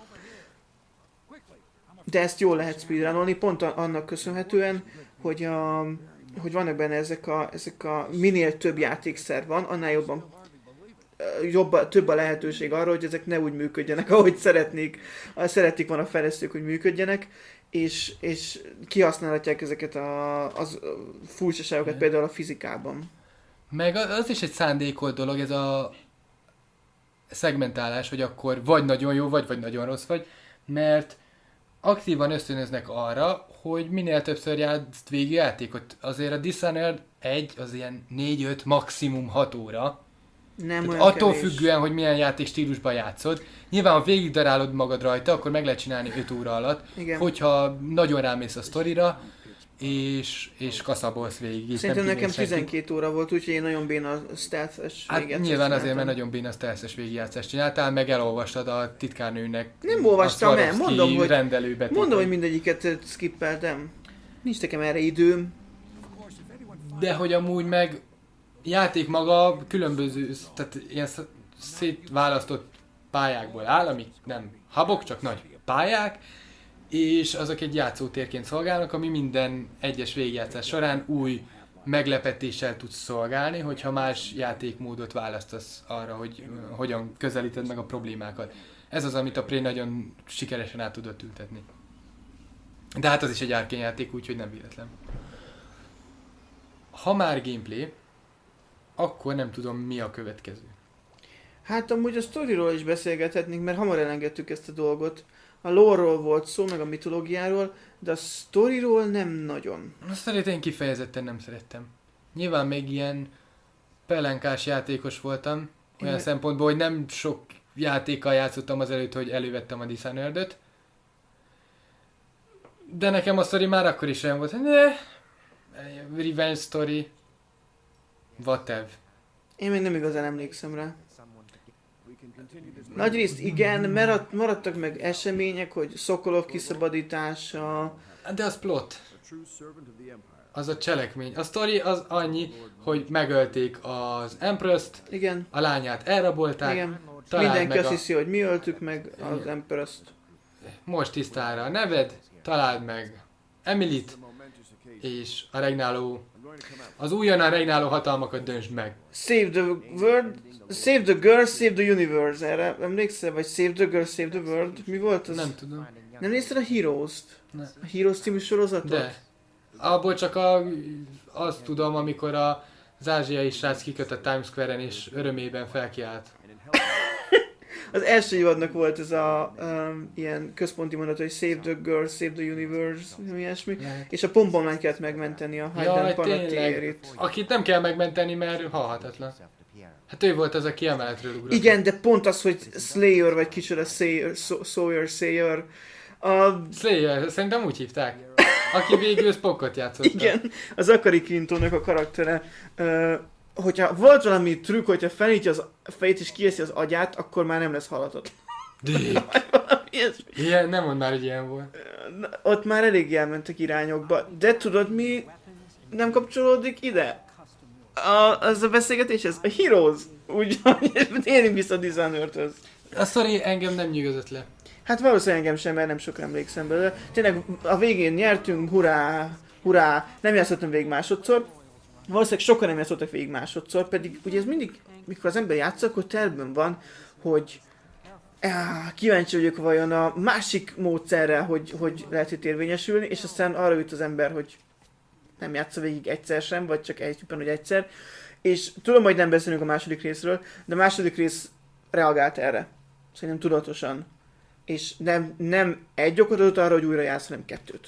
De ezt jól lehet speedrunolni, pont annak köszönhetően, hogy, a, hogy vannak benne ezek a, ezek a minél több játékszer van, annál jobban jobb, több a lehetőség arra, hogy ezek ne úgy működjenek, ahogy szeretnék, szeretik van a fejlesztők, hogy működjenek, és, és kihasználhatják ezeket a, az furcsaságokat például a fizikában. Meg az is egy szándékolt dolog, ez a szegmentálás, hogy akkor vagy nagyon jó vagy, vagy nagyon rossz vagy, mert aktívan ösztönöznek arra, hogy minél többször játszd végig játékot. Azért a Dishonored egy az ilyen négy-öt, maximum hat óra. Nem olyan attól kevés. függően, hogy milyen játék stílusban játszod. Nyilván, ha végig darálod magad rajta, akkor meg lehet csinálni öt óra alatt. Igen. Hogyha nagyon rámész a sztorira, és, és kaszabolsz végig. és Szerintem nem nekem kimész senki. tizenkét óra volt, úgyhogy én nagyon béna stealth-es Hát végigjátszást nyilván azért, csináltam. mert nagyon béna stealth-es végigjátszást csináltál, meg elolvastad a titkárnőnek Nem olvastam a el, Swarovski mondom, hogy- rendelőbetét. Mondom, hogy mindegyiket skippeltem. Nincs nekem erre időm. De hogy amúgy meg játék maga különböző, tehát ilyen sz- szétválasztott pályákból áll, amik nem habok, csak nagy pályák, és azok egy játszótérként szolgálnak, ami minden egyes végigjátszás során új meglepetéssel tudsz szolgálni, hogyha más játékmódot választasz arra, hogy uh, hogyan közelíted meg a problémákat. Ez az, amit a Prey nagyon sikeresen át tudott ültetni. De hát az is egy Arkane játék, úgyhogy nem véletlen. Ha már gameplay, akkor nem tudom, mi a következő. Hát amúgy a sztoriról is beszélgethetnénk, mert hamar elengedtük ezt a dolgot. A lore-ról volt szó, meg a mitológiáról, de a sztoriról nem nagyon. A sztorit én kifejezetten nem szerettem. Nyilván még ilyen pelenkás játékos voltam, olyan Én- szempontból, hogy nem sok játékkal játszottam azelőtt, hogy elővettem a Dishonored-öt. De nekem a sztori már akkor is olyan volt, hogy ne, revenge story, whatever. Én még nem igazán emlékszem rá. Nagyrészt igen, maradt, maradtak meg események, hogy Szokolov kiszabadítása. De az plot. Az a cselekmény. A sztori az annyi, hogy megölték az Empress-t, Igen, a lányát elrabolták, igen. találd Mindenki meg azt a... hiszi, hogy mi öltük meg az Igen. Emperor-t. Most tisztára a neved, találd meg Emilit, és a regnáló, az újonnan regnáló hatalmakat döntsd meg. Save the world, save the girl, save the universe. Erre emlékszel? Vagy save the girl, save the world? Mi volt az? Nem tudom. Nem nézted a Heroes-t? Ne. A Heroes című sorozatot? De. Abból csak a, azt tudom, amikor a, az ázsiai srác kiköt a Times Square-en és örömében felkiált. Az első évadnak volt ez a um, ilyen központi mondat, hogy save the girl, save the universe, mi ilyesmi. Lehet. És a pompomlányt kellett megmenteni a Hayden Jaj, tényleg. Panettiere-t. Akit nem kell megmenteni, mert halhatatlan. Hát ő volt az, aki emeletről ugrott. Igen, de pont az, hogy Slayer vagy kicsoda Sayer, So- Sawyer, Sayer. A, Slayer, szerintem úgy hívták. Aki végül Spockot játszotta. igen, az Akari Quintónak a karaktere. Uh, hogyha volt valami trükk, hogyha felnyitja az fejét és kieszi az agyát, akkor már nem lesz halatott. Dick. Ilyesmi. Ilyen, nem mondd már, hogy ilyen volt. Na, ott már elég elmentek irányokba. De tudod mi nem kapcsolódik ide? A, az a beszélgetés, ez a Heroes. Úgy, érjünk vissza a Dishonoredhöz. A sztori engem nem nyugodott le. Hát valószínűleg engem sem, mert nem sokra emlékszem belőle. Tényleg a végén nyertünk, hurrá, hurrá, nem játszottam végig másodszor. Valószínűleg sokan nem játszottak végig másodszor, pedig ugye ez mindig, mikor az ember játszik, akkor tervben van, hogy áh, kíváncsi vagyok vajon a másik módszerrel, hogy, hogy lehet itt érvényesülni, és aztán arra jut az ember, hogy nem játsza végig egyszer sem, vagy csak egy hogy egyszer. És tudom, hogy nem beszélünk a második részről, de a második rész reagált erre. Szerintem tudatosan. És nem, nem egy okot adott arra, hogy újra játsz, hanem kettőt.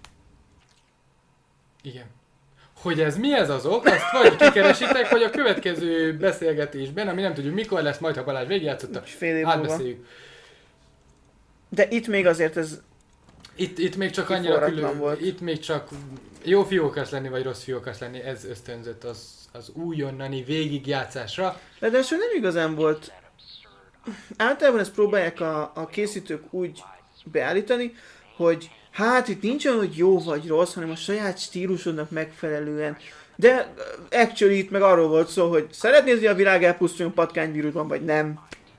Igen. Hogy ez mi ez az ok, azt vagy kikeresitek, vagy a következő beszélgetésben, ami nem tudjuk mikor lesz, majd ha Balázs végigjátszotta, És fél év múlva. átbeszéljük. De itt még azért ez... Itt, itt még csak annyira Kiforratlan külön, volt. itt még csak jó fiú akarsz lenni, vagy rossz fiú akarsz lenni, ez ösztönzött az, az újonnani végigjátszásra. Ráadásul nem igazán volt... Általában ezt próbálják a, a készítők úgy beállítani, hogy hát itt nincs olyan, hogy jó vagy rossz, hanem a saját stílusodnak megfelelően. De actually itt meg arról volt szó, hogy szeretnéd, hogy a világ elpusztuljon patkányvírusban, vagy nem.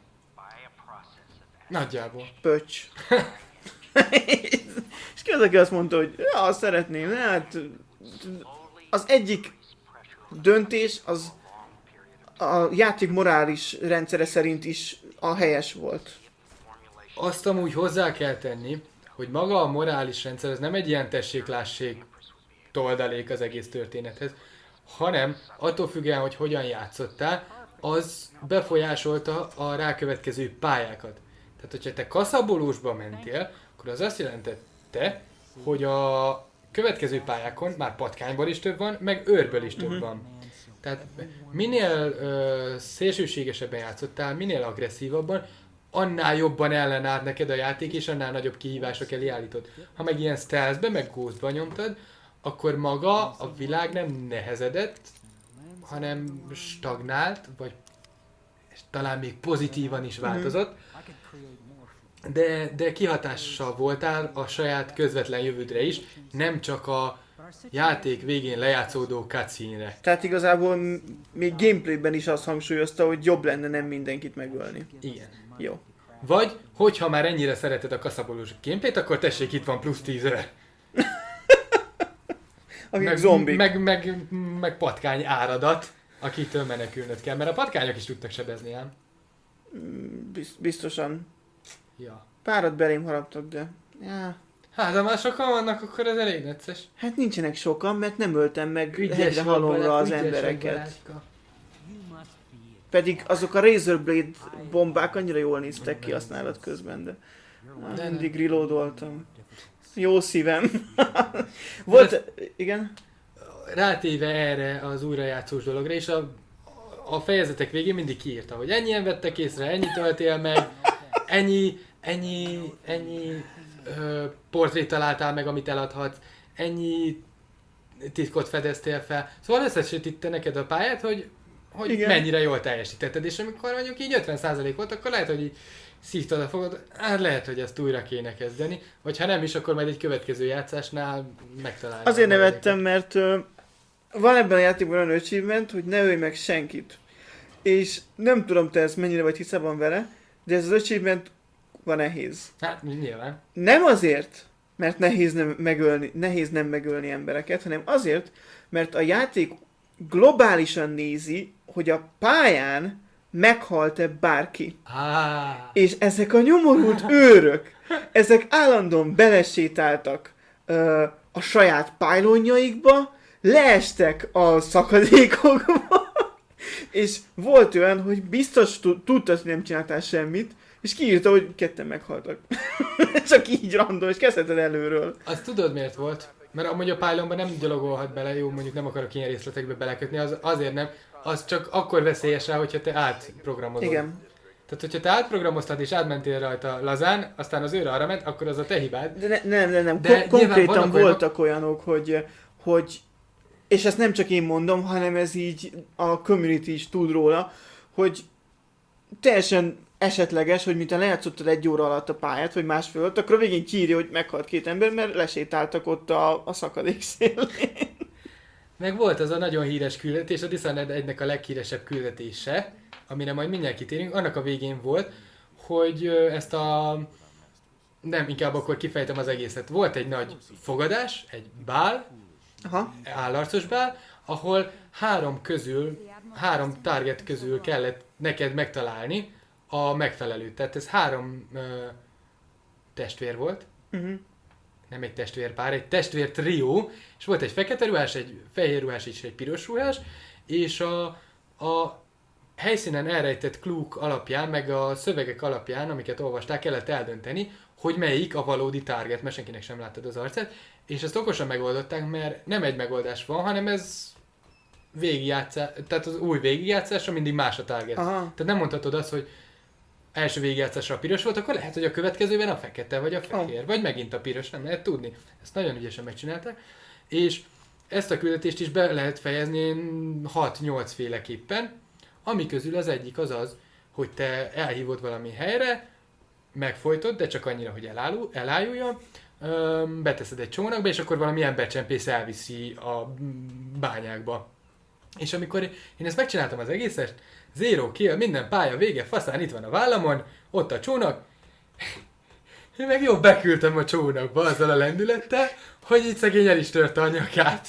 Nagyjából. Pöcs. És ki az, aki azt mondta, hogy ja, szeretném, de hát az egyik döntés az a játék morális rendszere szerint is a helyes volt. Azt amúgy hozzá kell tenni, hogy maga a morális rendszer, ez nem egy ilyen tessék-lássék toldalék az egész történethez. hanem attól függően, hogy hogyan játszottál, az befolyásolta a rákövetkező pályákat. Tehát, hogyha te kaszabolósba mentél, akkor az azt jelentette, hogy a következő pályákon már patkányból is több van, meg őrből is több uh-huh. van. Tehát minél ö, szélsőségesebben játszottál, minél agresszívabban, annál jobban ellenállt neked a játék, és annál nagyobb kihívások elé állítod. Ha meg ilyen stealthbe, meg ghostba nyomtad, akkor maga a világ nem nehezedett, hanem stagnált, vagy talán még pozitívan is változott, de, de kihatással voltál a saját közvetlen jövődre is, nem csak a játék végén lejátszódó cutscene-re. Tehát igazából még gameplayben is azt hangsúlyozta, hogy jobb lenne nem mindenkit megölni. Igen. Jó. Vagy, hogyha már ennyire szereted a kaszabolós gameplayt, akkor tessék, itt van plusz tíz över. Akik meg, zombik. Meg, meg, meg patkány áradat, akitől menekülnöd kell, mert a patkányok is tudtak sebezni ám. Biztosan. Ja. Párat belém haraptak, de... Ja. Hát, ha már sokan vannak, akkor ez elég necces. Hát nincsenek sokan, mert nem öltem meg hegyre halomra az embereket. Pedig azok a Razor Blade bombák annyira jól néztek ki használat közben, de mindig reloadoltam. Jó szívem. Volt... Igen? Rátéve erre az újrajátszós dologra, és a, a fejezetek végén mindig kiírta, hogy ennyien vettek észre, ennyit töltél meg, ennyi, ennyi, ennyi ö, portrét találtál meg, amit eladhatsz, ennyi titkot fedeztél fel. Szóval összesítitte neked a pályát, hogy, hogy mennyire jól teljesítetted, és amikor mondjuk így ötven százalék volt, akkor lehet, hogy így szívtad a fogod, hát lehet, hogy ezt újra kéne kezdeni, vagy ha nem is, akkor majd egy következő játszásnál megtalálni. Azért nevettem, mert uh, van ebben a játékban olyan achievement, hogy ne ölj meg senkit. És nem tudom, te ezt mennyire vagy hiszában vele, de ez az achievement van nehéz. Hát, nyilván. Nem azért, mert nehéz nem megölni, nehéz nem megölni embereket, hanem azért, mert a játék globálisan nézi, hogy a pályán meghalt-e bárki. Ah. És ezek a nyomorult őrök, ezek állandóan belesétáltak ö, a saját pálonjaikba, leestek a szakadékokba, és volt olyan, hogy biztos tudta, hogy nem csináltál semmit, és kiírta, hogy ketten meghaltak. Csak így random, és kezdheted előről. Azt tudod miért volt? Mert amúgy a pálonban nem gyalogolhat bele, jó, mondjuk nem akarok ilyen részletekbe belekötni, az azért nem, az csak akkor veszélyes rá, hogyha te átprogramozod. Igen. Tehát, hogyha te átprogramoztad és átmentél rajta lazán, aztán az őre arra ment, akkor az a te hibád. De ne, nem, nem, nem. De Kon- konkrétan voltak olyanok, hogy, hogy, és ezt nem csak én mondom, hanem ez így a community is tud róla, hogy teljesen esetleges, hogy mintha lejátszottad egy óra alatt a pályát, vagy másfél alatt, akkor a végén kiírja, hogy meghalt két ember, mert lesétáltak ott a, a szakadék szélén. Meg volt az a nagyon híres küldetés, a Dishonored egynek a leghíresebb küldetése, amire majd mindjárt kitérünk, annak a végén volt, hogy ezt a... Nem, inkább akkor kifejtem az egészet. Volt egy nagy fogadás, egy bál, Aha. állarcos bál, ahol három közül, három target közül kellett neked megtalálni a megfelelőt. Tehát ez három ö, testvér volt. Uh-huh. Nem egy testvérpár, egy testvér trió, és volt egy fekete ruhás, egy fehér ruhás és egy piros ruhás, és a, a helyszínen elrejtett klúk alapján, meg a szövegek alapján, amiket olvasták, kellett eldönteni, hogy melyik a valódi target, mert senkinek sem láttad az arcát, és ezt okosan megoldották, mert nem egy megoldás van, hanem ez végigjátszás, tehát az új végigjátszásra mindig más a target. Aha. Tehát nem mondhatod azt, hogy első végigjátszásra a piros volt, akkor lehet, hogy a következőben a fekete vagy a fehér, oh. vagy megint a piros, nem lehet tudni. Ezt nagyon ügyesen megcsinálták. És ezt a küldetést is be lehet fejezni hat-nyolc féleképpen, ami közül az egyik az az, hogy te elhívod valami helyre, megfojtod, de csak annyira, hogy elállul, elájuljon, beteszed egy csónakba, és akkor valami embercsempész elviszi a bányákba. És amikor én ezt megcsináltam az egészet, zero kill, minden pálya vége, faszán itt van a vállamon, ott a csónak, én meg jobb beküldtem a csónakba azzal a lendülettel, hogy így szegény el is törte a nyakát.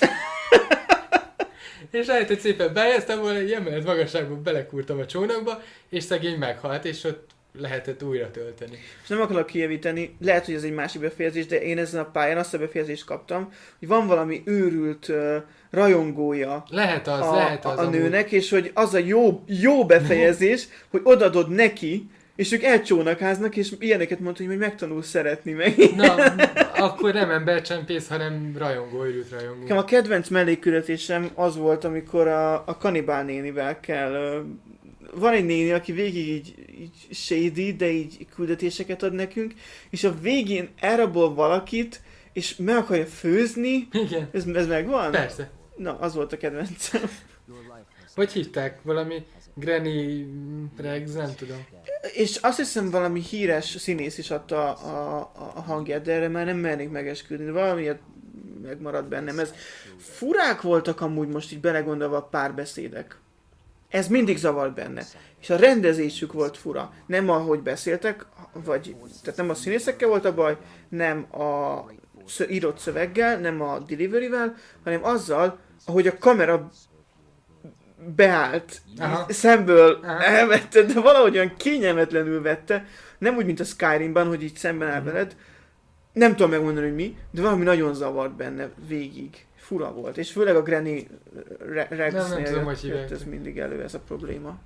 És lehet, hogy szépen bejeztem volna, egy emelet magasságban belekúrtam a csónakba, és szegény meghalt, és ott lehetett újra tölteni. És nem akarok kijavítani, lehet, hogy ez egy másik befejezés, de én ezen a pályán azt a befejezést kaptam, hogy van valami őrült uh, rajongója lehet az, a, lehet az a, a amúgy. nőnek, és hogy az a jó, jó befejezés, hogy odadod neki, és ők elcsónakáznak, és ilyeneket mondta, hogy majd megtanulsz szeretni meg. Na, akkor nem embercsempész, hanem rajongó, őrült rajongó. Nekem a kedvenc mellékküldetésem az volt, amikor a, a kanibál nénivel kell... Van egy néni, aki végig így, így shady, de így küldetéseket ad nekünk, és a végén elrabol valakit, és meg akarja főzni. Igen. Ez, ez megvan? Persze. Na, az volt a kedvencem. Hogy hívták? Valami Granny Rex, nem tudom. És azt hiszem valami híres színész is adta a, a, a hangját, de erre már nem mernék megesküdni, de valamiért megmaradt bennem. Ez furák voltak amúgy most így belegondolva a párbeszédek. Ez mindig zavart benne. És a rendezésük volt fura. Nem ahogy beszéltek, vagy, tehát nem a színészekkel volt a baj, nem a szö, írott szöveggel, nem a deliveryvel, hanem azzal, ahogy a kamera beállt, Aha. szemből Aha. elvette, de valahogy olyan kényelmetlenül vette, nem úgy, mint a Skyrimban, hogy így szemben áll veled. Nem tudom megmondani, hogy mi, de valami nagyon zavart benne végig. Fura volt, és főleg a Granny Rexnél jött, jött ez mindig elő, ez a probléma.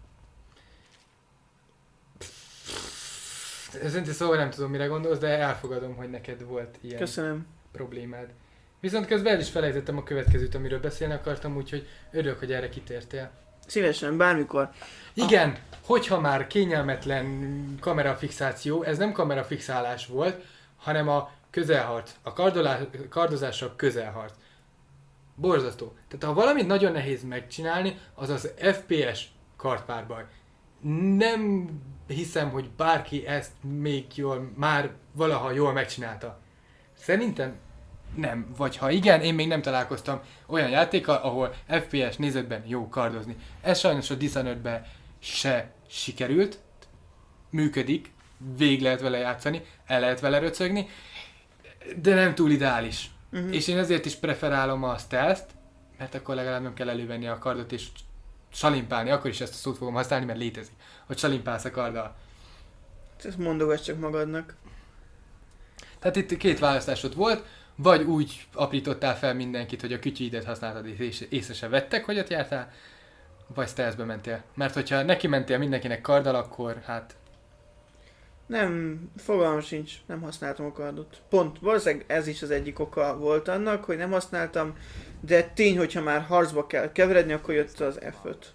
Őszintén szóval nem tudom, mire gondolsz, de elfogadom, hogy neked volt ilyen Köszönöm. problémád. Viszont közben el is felejtettem a következőt, amiről beszélni akartam, úgyhogy örülök, hogy erre kitértél. Szívesen, bármikor. Igen, ah. hogyha már kényelmetlen kamerafixáció, ez nem kamerafixálás volt, hanem a közelharc, a kardolá, kardozással közelharc. Borzasztó. Tehát ha valamit nagyon nehéz megcsinálni, az az ef pé es kardpárbaj. Nem hiszem, hogy bárki ezt még jól, már valaha jól megcsinálta. Szerintem nem. Vagy ha igen, én még nem találkoztam olyan játékkal, ahol ef pé es nézetben jó kardozni. Ez sajnos a Dishonoredben se sikerült, működik, végig lehet vele játszani, el lehet vele röcögni, de nem túl ideális. Uh-huh. És én ezért is preferálom a stealth-t, mert akkor legalább nem kell elővenni a kardot és salimpálni, akkor is ezt a szót fogom használni, mert létezik, hogy salimpálsz a karddal. Ezt mondogass csak magadnak. Tehát itt két választásod volt, vagy úgy aprítottál fel mindenkit, hogy a kütyüidet használtad és észre se vettek, hogy ott jártál, vagy stealthbe mentél. Mert hogyha neki mentél mindenkinek karddal, akkor hát... Nem, fogalmam sincs, nem használtam a kardot. Pont, valószínűleg ez is az egyik oka volt annak, hogy nem használtam, de tény, hogyha már harcba kell keveredni, akkor jött az ef öt.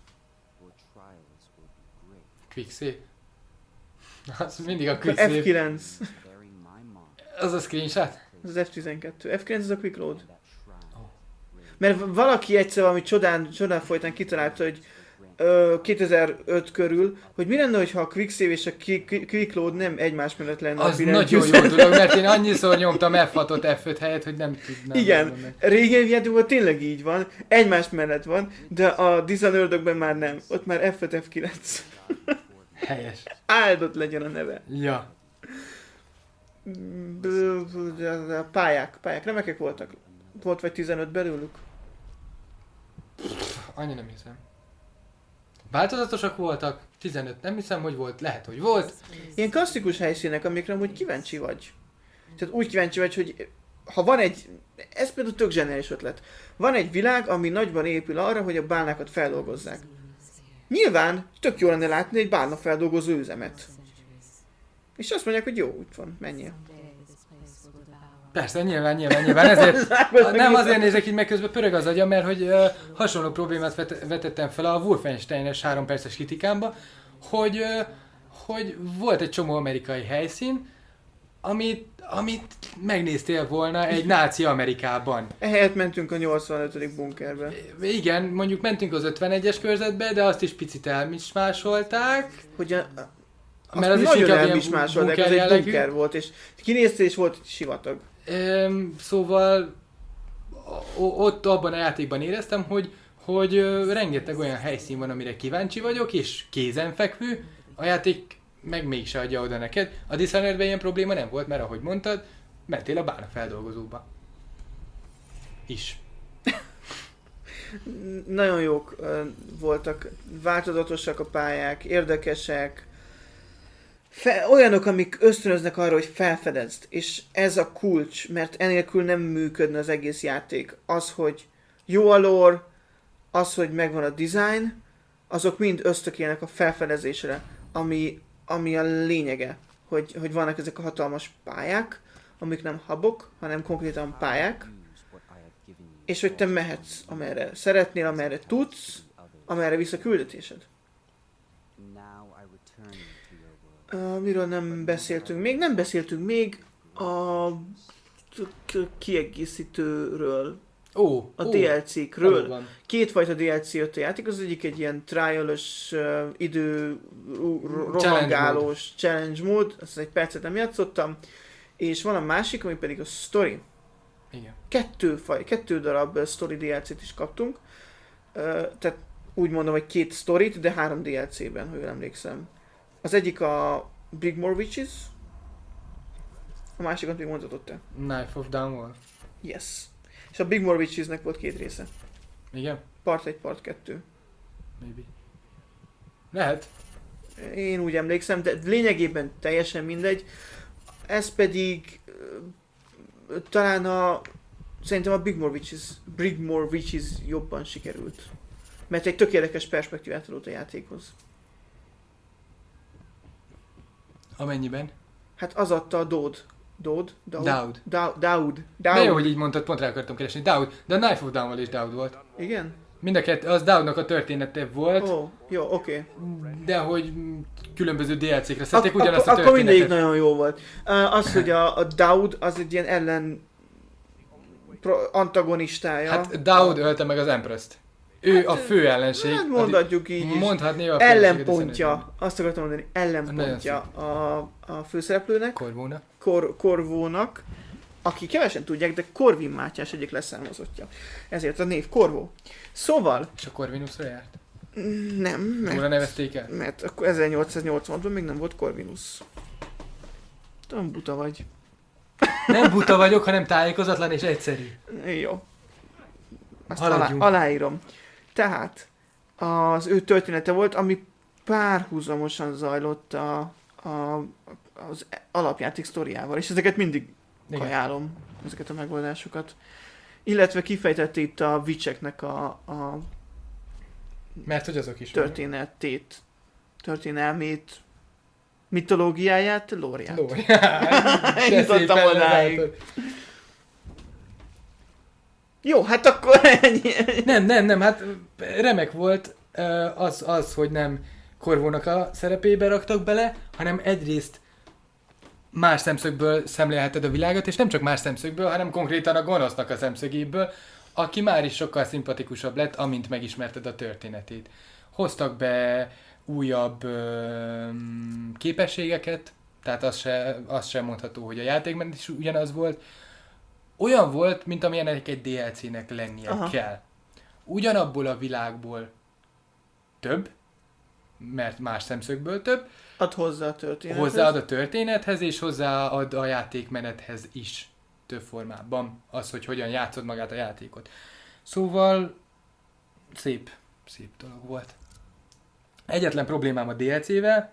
Quick save? Az mindig a quick save. ef kilenc. Az a screenshot? Az az ef tizenkettő. ef kilenc az a quick load. Mert valaki egyszer valami csodán, csodán folytán kitalálta, hogy ö, kétezer-öt körül, hogy mi lenne, ha a quick save és a quick load nem egymás mellett lenne. Az nagyon jó dolog, mert én annyiszor nyomtam ef hatot ef öt helyett, hogy nem tudnám. Igen, régen játékban tényleg így van, egymás mellett van, de a Dishonoredokban már nem. Ott már ef öt ef kilenc. Helyes. Áldott legyen a neve. Ja. A pályák, pályák remekek voltak. Volt vagy tizenöt belőlük? Annyi nem hiszem. Változatosak voltak, tizenöt nem hiszem, hogy volt, lehet, hogy volt. Ilyen klasszikus helyszínek, amikre amúgy kíváncsi vagy. Tehát úgy kíváncsi vagy, hogy ha van egy, ez például tök zseniális ötlet. Van egy világ, ami nagyban épül arra, hogy a bálnákat feldolgozzák. Nyilván tök jó lenne látni egy bálna feldolgozó üzemet. És azt mondják, hogy jó, úgy van, menjél. Persze, nyilván, nyilván, nyilván, ezért nem azért nézek így meg, közben pörög az agyam, mert hogy uh, hasonló problémát vet, vetettem fel a Wolfenstein-es három perces kritikámba, hogy, uh, hogy volt egy csomó amerikai helyszín, amit, amit megnéztél volna egy náci Amerikában. Ehelyett mentünk a nyolcvanötödik bunkerbe. Igen, mondjuk mentünk az ötvenegyes körzetbe, de azt is picit elmismásolták. Hogy a, a mert az is nagyon inkább elmismásolták, az egy bunker volt, és kinéztél és volt sivatag. Üm, szóval ott abban a játékban éreztem, hogy, hogy rengeteg olyan helyszín van, amire kíváncsi vagyok, és kézenfekvő, a játék meg mégse adja oda neked. A Dishonoredben ilyen probléma nem volt, mert ahogy mondtad, mentél a bálna feldolgozóba. Is. Nagyon jók voltak, változatosak a pályák, érdekesek, fe, olyanok, amik ösztönöznek arra, hogy felfedezd, és ez a kulcs, mert enélkül nem működne az egész játék. Az, hogy jó a lore, az, hogy megvan a design, azok mind ösztökélnek a felfedezésre, ami, ami a lényege, hogy, hogy vannak ezek a hatalmas pályák, amik nem hubok, hanem konkrétan pályák, és hogy te mehetsz, amerre szeretnél, amerre tudsz, amerre visz a küldetésed. Uh, miről nem beszéltünk még? Nem beszéltünk még a kiegészítőről, Ó, a ó, dé el cé-kről. valóban. Kétfajta dé el cé jött a játék, az egyik egy ilyen trial-ös, uh, idő ro- rohangálós challenge mód, azt egy percet nem játszottam, és van a másik, ami pedig a story. Igen. Kettő, faj, kettő darab uh, story dé el cét is kaptunk, uh, tehát úgy mondom, hogy két sztorit, de három dé el cében, ha jól emlékszem. Az egyik a Brigmore Witches, a másikat még mondhatod te. Knife of Downwall. Yes. És a Brigmore Witchesnek volt két része. Igen? Part egy, part kettő. Maybe. Lehet. Én úgy emlékszem, de lényegében teljesen mindegy. Ez pedig uh, talán a... Szerintem a Brigmore Witches, Brigmore Witches jobban sikerült. Mert egy tökéletes perspektívát adott a játékhoz. Amennyiben. Hát az adta a Dód. Dód? Daud. Daud. Daud. De jó, hogy így mondtad, pont rá akartam keresni. Daud. De a Knife of Downwall is Daud volt. Igen? Mind a kettő, az Daudnak a története volt, Ó, oh, jó, oké. Okay. de hogy különböző dé el cé-kre szedték Ak- ugyanazt a ak- Akkor mindegyik történetet. nagyon jó volt. Uh, az, hogy a, a Daud az egy ilyen ellen pro- antagonistája. Hát Daud ölte meg az Empress-t. Ő Hát, a fő ellenség. Hát mondhatjuk így is. Mondhatni a Ellenpontja, azt akartam mondani, ellenpontja a, a főszereplőnek, Korvóna. Kor, Korvónak, aki kevesen tudják, de Korvin Mátyás egyik leszármazottja. Ezért a név Korvó. Szóval... És a Corvinusra járt? Nem, mert... Róla nevezték el? Mert akkor ezernyolcszáznyolcvanban még nem volt Corvinus. Tudom, buta vagy. Nem buta vagyok, hanem tájékozatlan és egyszerű. Jó. Azt alá, Haladjunk. aláírom. Tehát az ő története volt, ami párhuzamosan zajlott a, a, az alapjáték sztoriával, és ezeket mindig Igen. ajánlom, ezeket a megoldásokat. Illetve kifejtette itt a Witcheknek a, a Mert hogy azok is. történetét, történelmét, mitológiáját, lóriát. Lóri. Eljutottam odáig. Jó, hát akkor ennyi. Nem, nem, nem, hát remek volt az, az, hogy nem Korvónak a szerepébe raktak bele, hanem egyrészt más szemszögből szemlélheted a világot, és nem csak más szemszögből, hanem konkrétan a gonosznak a szemszögéből, aki már is sokkal szimpatikusabb lett, amint megismerted a történetét. Hoztak be újabb ö, képességeket, tehát az se, az sem mondható, hogy a játékban is ugyanaz volt. Olyan volt, mint amilyenek egy dé el cé-nek lennie Aha. kell. Ugyanabból a világból több, mert más szemszögből több, Ad hozzá a történethez. hozzáad a történethez, és hozzáad a játékmenethez is több formában. Az, hogy hogyan játszod magát a játékot. Szóval szép, szép dolog volt. Egyetlen problémám a dé el cé-vel,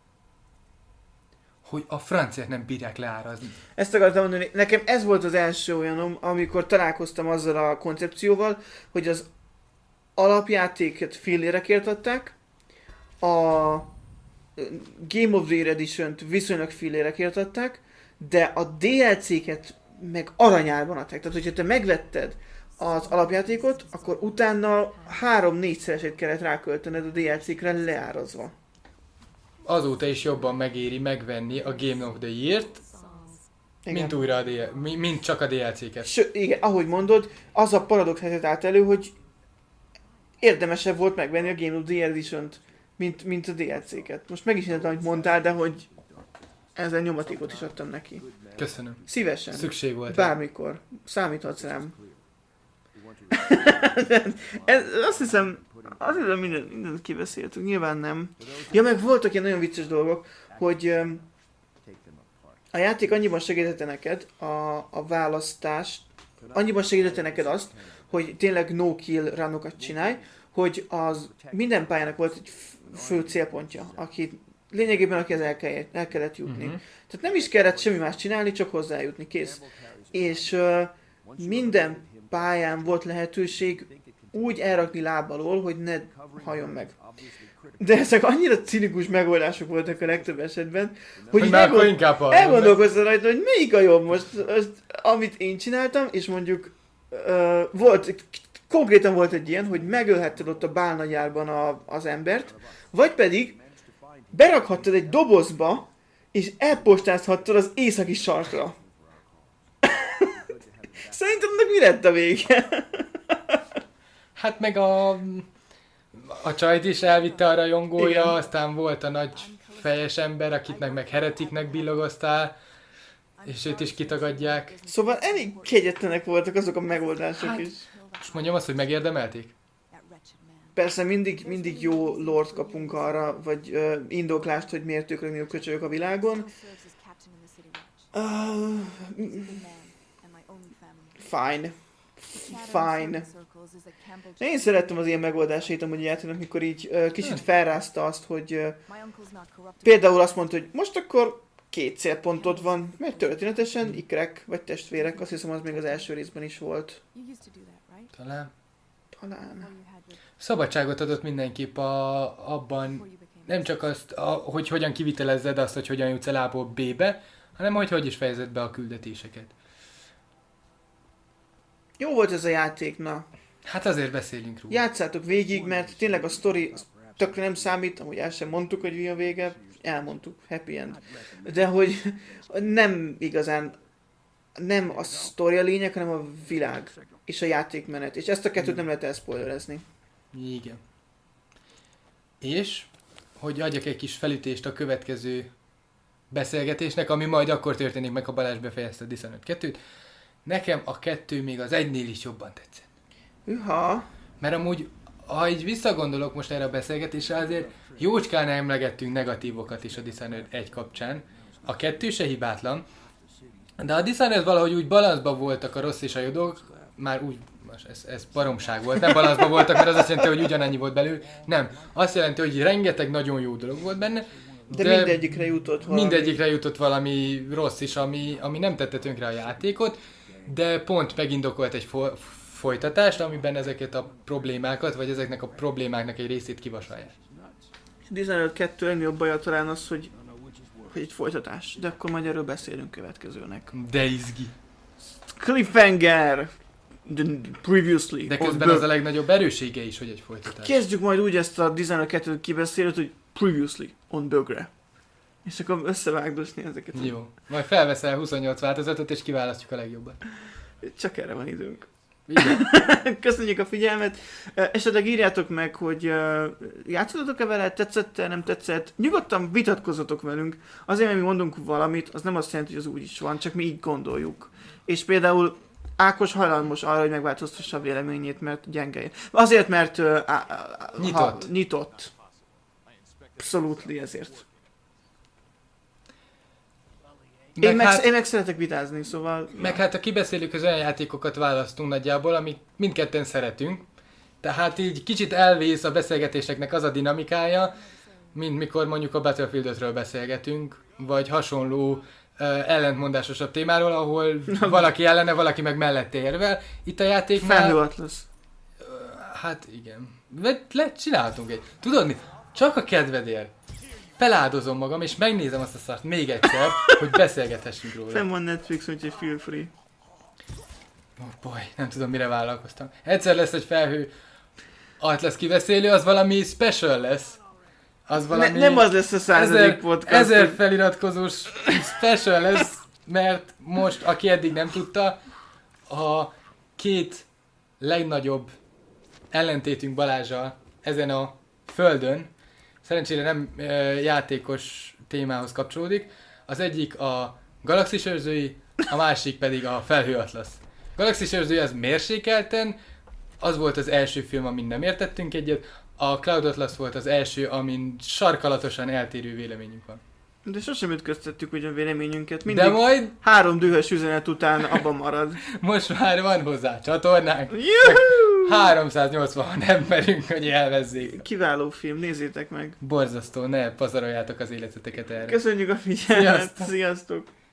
hogy a franciák nem bírják leárazni. Ezt akartam mondani, nekem ez volt az első olyanom, amikor találkoztam azzal a koncepcióval, hogy az alapjátéket fillérekért adták, a Game of the Year Edition-t viszonylag fillérekért adták, de a dé el cé-ket meg aranyárban adták. Tehát, hogyha te megvetted az alapjátékot, akkor utána három-négyszeresét kellett ráköltened a dé el cé-kre leárazva. Azóta is jobban megéri megvenni a Game of the Year-t, Igen. mint újra a dé el, mi- mint csak a dé el cé-ket. Ső, igen, ahogy mondod, az a paradox helyzet állt elő, hogy érdemesebb volt megvenni a Game of the Year Edition-t, mint, mint a dé el cé-ket. Most meg is értem, amit mondtál, de hogy ezzel nyomatékot is adtam neki. Köszönöm. Szívesen. Szükség volt. rá. Bármikor. Számíthatsz rám. Ez, azt hiszem, azt hiszem minden, mindent kibeszéltünk, nyilván nem. Ja, meg voltak ilyen nagyon vicces dolgok, hogy öm, a játék annyiban segítette neked a, a választást, annyiban segítette neked azt, hogy tényleg no-kill runokat csinálj, hogy az minden pályának volt egy f- fő célpontja, akit lényegében akihez el, kell, el kellett jutni. Uh-huh. Tehát nem is kellett semmi más csinálni, csak hozzájutni, kész. És uh, minden pályán volt lehetőség úgy elrakni láb alól, hogy ne halljon meg. De ezek annyira cinikus megoldások voltak a legtöbb esetben, hogy, hogy elgond... elgondolkoztam rajta, hogy melyik a jobb most, most, amit én csináltam, és mondjuk uh, volt, konkrétan volt egy ilyen, hogy megölhetted ott a bálnagyárban a, az embert, vagy pedig berakhattad egy dobozba, és elpostázhattad az északi sarkra. Szerintem annak mi lett a vége? Hát meg a, a csajt is elvitte a rajongója, igen. Aztán volt a nagy fejes ember, akitnek meg heretiknek billogoztál, és őt is kitagadják. Szóval elég kegyetlenek voltak azok a megoldások hát, is. És mondjam azt, hogy megérdemelték? Persze mindig, mindig jó lord kapunk arra, vagy uh, indoklást, hogy miért ők legnagyobb köcsögök a világon. Uh, fine. Fine. Én szerettem az ilyen megoldásait amúgy játéknak, mikor így uh, kicsit felrázta azt, hogy uh, például azt mondta, hogy most akkor két célpontod van, mert történetesen ikrek vagy testvérek, azt hiszem az még az első részben is volt. Talán. Talán. Szabadságot adott mindenképp a, abban, nem csak azt, a, hogy hogyan kivitelezzed azt, hogy hogyan jutsz el A-ból B-be, hanem hogy hogy is fejezed be a küldetéseket. Jó volt ez a játék, na. Hát azért beszélünk róla. Játszátok végig, mert tényleg a sztori tökre nem számít, amúgy el sem mondtuk, hogy mi a vége, elmondtuk, happy end. De hogy nem igazán, nem a sztori a lényeg, hanem a világ és a játékmenet. És ezt a kettőt nem lehet elszpoilerezni. Igen. És, hogy adjak egy kis felütést a következő beszélgetésnek, ami majd akkor történik meg, ha Balázs befejezte a Dishonored kettőt. Nekem a kettő még az egynél is jobban tetszett. Hűha. Mert amúgy, ha így visszagondolok most erre a beszélgetésre, azért jócskán emlegettünk negatívokat is a Dishonored egy kapcsán. A kettő se hibátlan, de a Dishonored valahogy úgy balanszban voltak a rossz és a jó dolgok, már úgy, ez, ez baromság volt, nem balanszban voltak, mert az azt jelenti, hogy ugyanannyi volt belül. Nem, azt jelenti, hogy rengeteg nagyon jó dolog volt benne, de, de mindegyikre jutott valami. Mindegyikre jutott valami rossz is, ami, ami nem tette tönkre a játékot, de pont megindokolt egy fo- folytatást, amiben ezeket a problémákat, vagy ezeknek a problémáknak egy részét kivasalják. Dishonored kettő legnagyobb baja talán az, hogy, hogy egy folytatás, de akkor majd erről beszélünk következőnek. De izgi. Cliffhanger! The previously. De közben az a legnagyobb erőssége is, hogy egy folytatás. Kezdjük majd úgy ezt a Dishonored kettőt kibeszélőt, hogy previously on Bögre. És akkor összevágdosni ezeket. Jó. Majd felveszel huszonnyolc változatot, és kiválasztjuk a legjobbat. Csak erre van időnk. Igen. Köszönjük a figyelmet. Esetleg írjátok meg, hogy játszottatok-e vele, tetszett-e, nem tetszett. Nyugodtan vitatkozzatok velünk. Azért, mert mi mondunk valamit, az nem azt jelenti, hogy az úgy is van, csak mi így gondoljuk. És például Ákos hajlamos arra, hogy megváltoztassa a véleményét, mert gyenge. Azért, mert uh, á, á, nyitott. Ha, nyitott. Abszolútli ezért. Meg én, meg, hát, én meg szeretek vitázni, szóval... Meg ja. Hát ha kibeszéljük, az olyan játékokat választunk nagyjából, amit mindketten szeretünk. Tehát így kicsit elvész a beszélgetéseknek az a dinamikája, mint mikor mondjuk a Battlefield ötről beszélgetünk, vagy hasonló uh, ellentmondásosabb témáról, ahol valaki ellene, valaki meg mellette érvel. Itt a játéknál... Felhő Atlas. Uh, hát igen. Le, csináltunk egy. Tudod mit? Csak a kedvedért. Feláldozom magam, és megnézem azt a szart még egyszer, hogy beszélgethessünk róla. Fenn van Netflix, úgyhogy feel free. Oh boy, nem tudom, mire vállalkoztam. Egyszer lesz egy Felhő Atlas kibeszélő, az valami special lesz. Az valami... Ne, nem az lesz a századik podcast. Ezer feliratkozós special lesz, mert most, aki eddig nem tudta, a két legnagyobb ellentétünk Balázsral ezen a földön, szerencsére nem e, játékos témához kapcsolódik. Az egyik a Galaxis őrzői, a másik pedig a Felhő Atlas. Galaxis őrzői az mérsékelten, az volt az első film, amin nem értettünk egyet, a Cloud Atlas volt az első, amin sarkalatosan eltérő véleményünk van. De sosem ütköztettük ugyan véleményünket, mindig de majd... három dühös üzenet után abban marad. Most már van hozzá csatornánk. háromszáznyolcvan emberünk, hogy elvezzék. Kiváló film, nézzétek meg. Borzasztó, ne pazaroljátok az életeteket erre. Köszönjük a figyelmet, Sziasztok. sziasztok.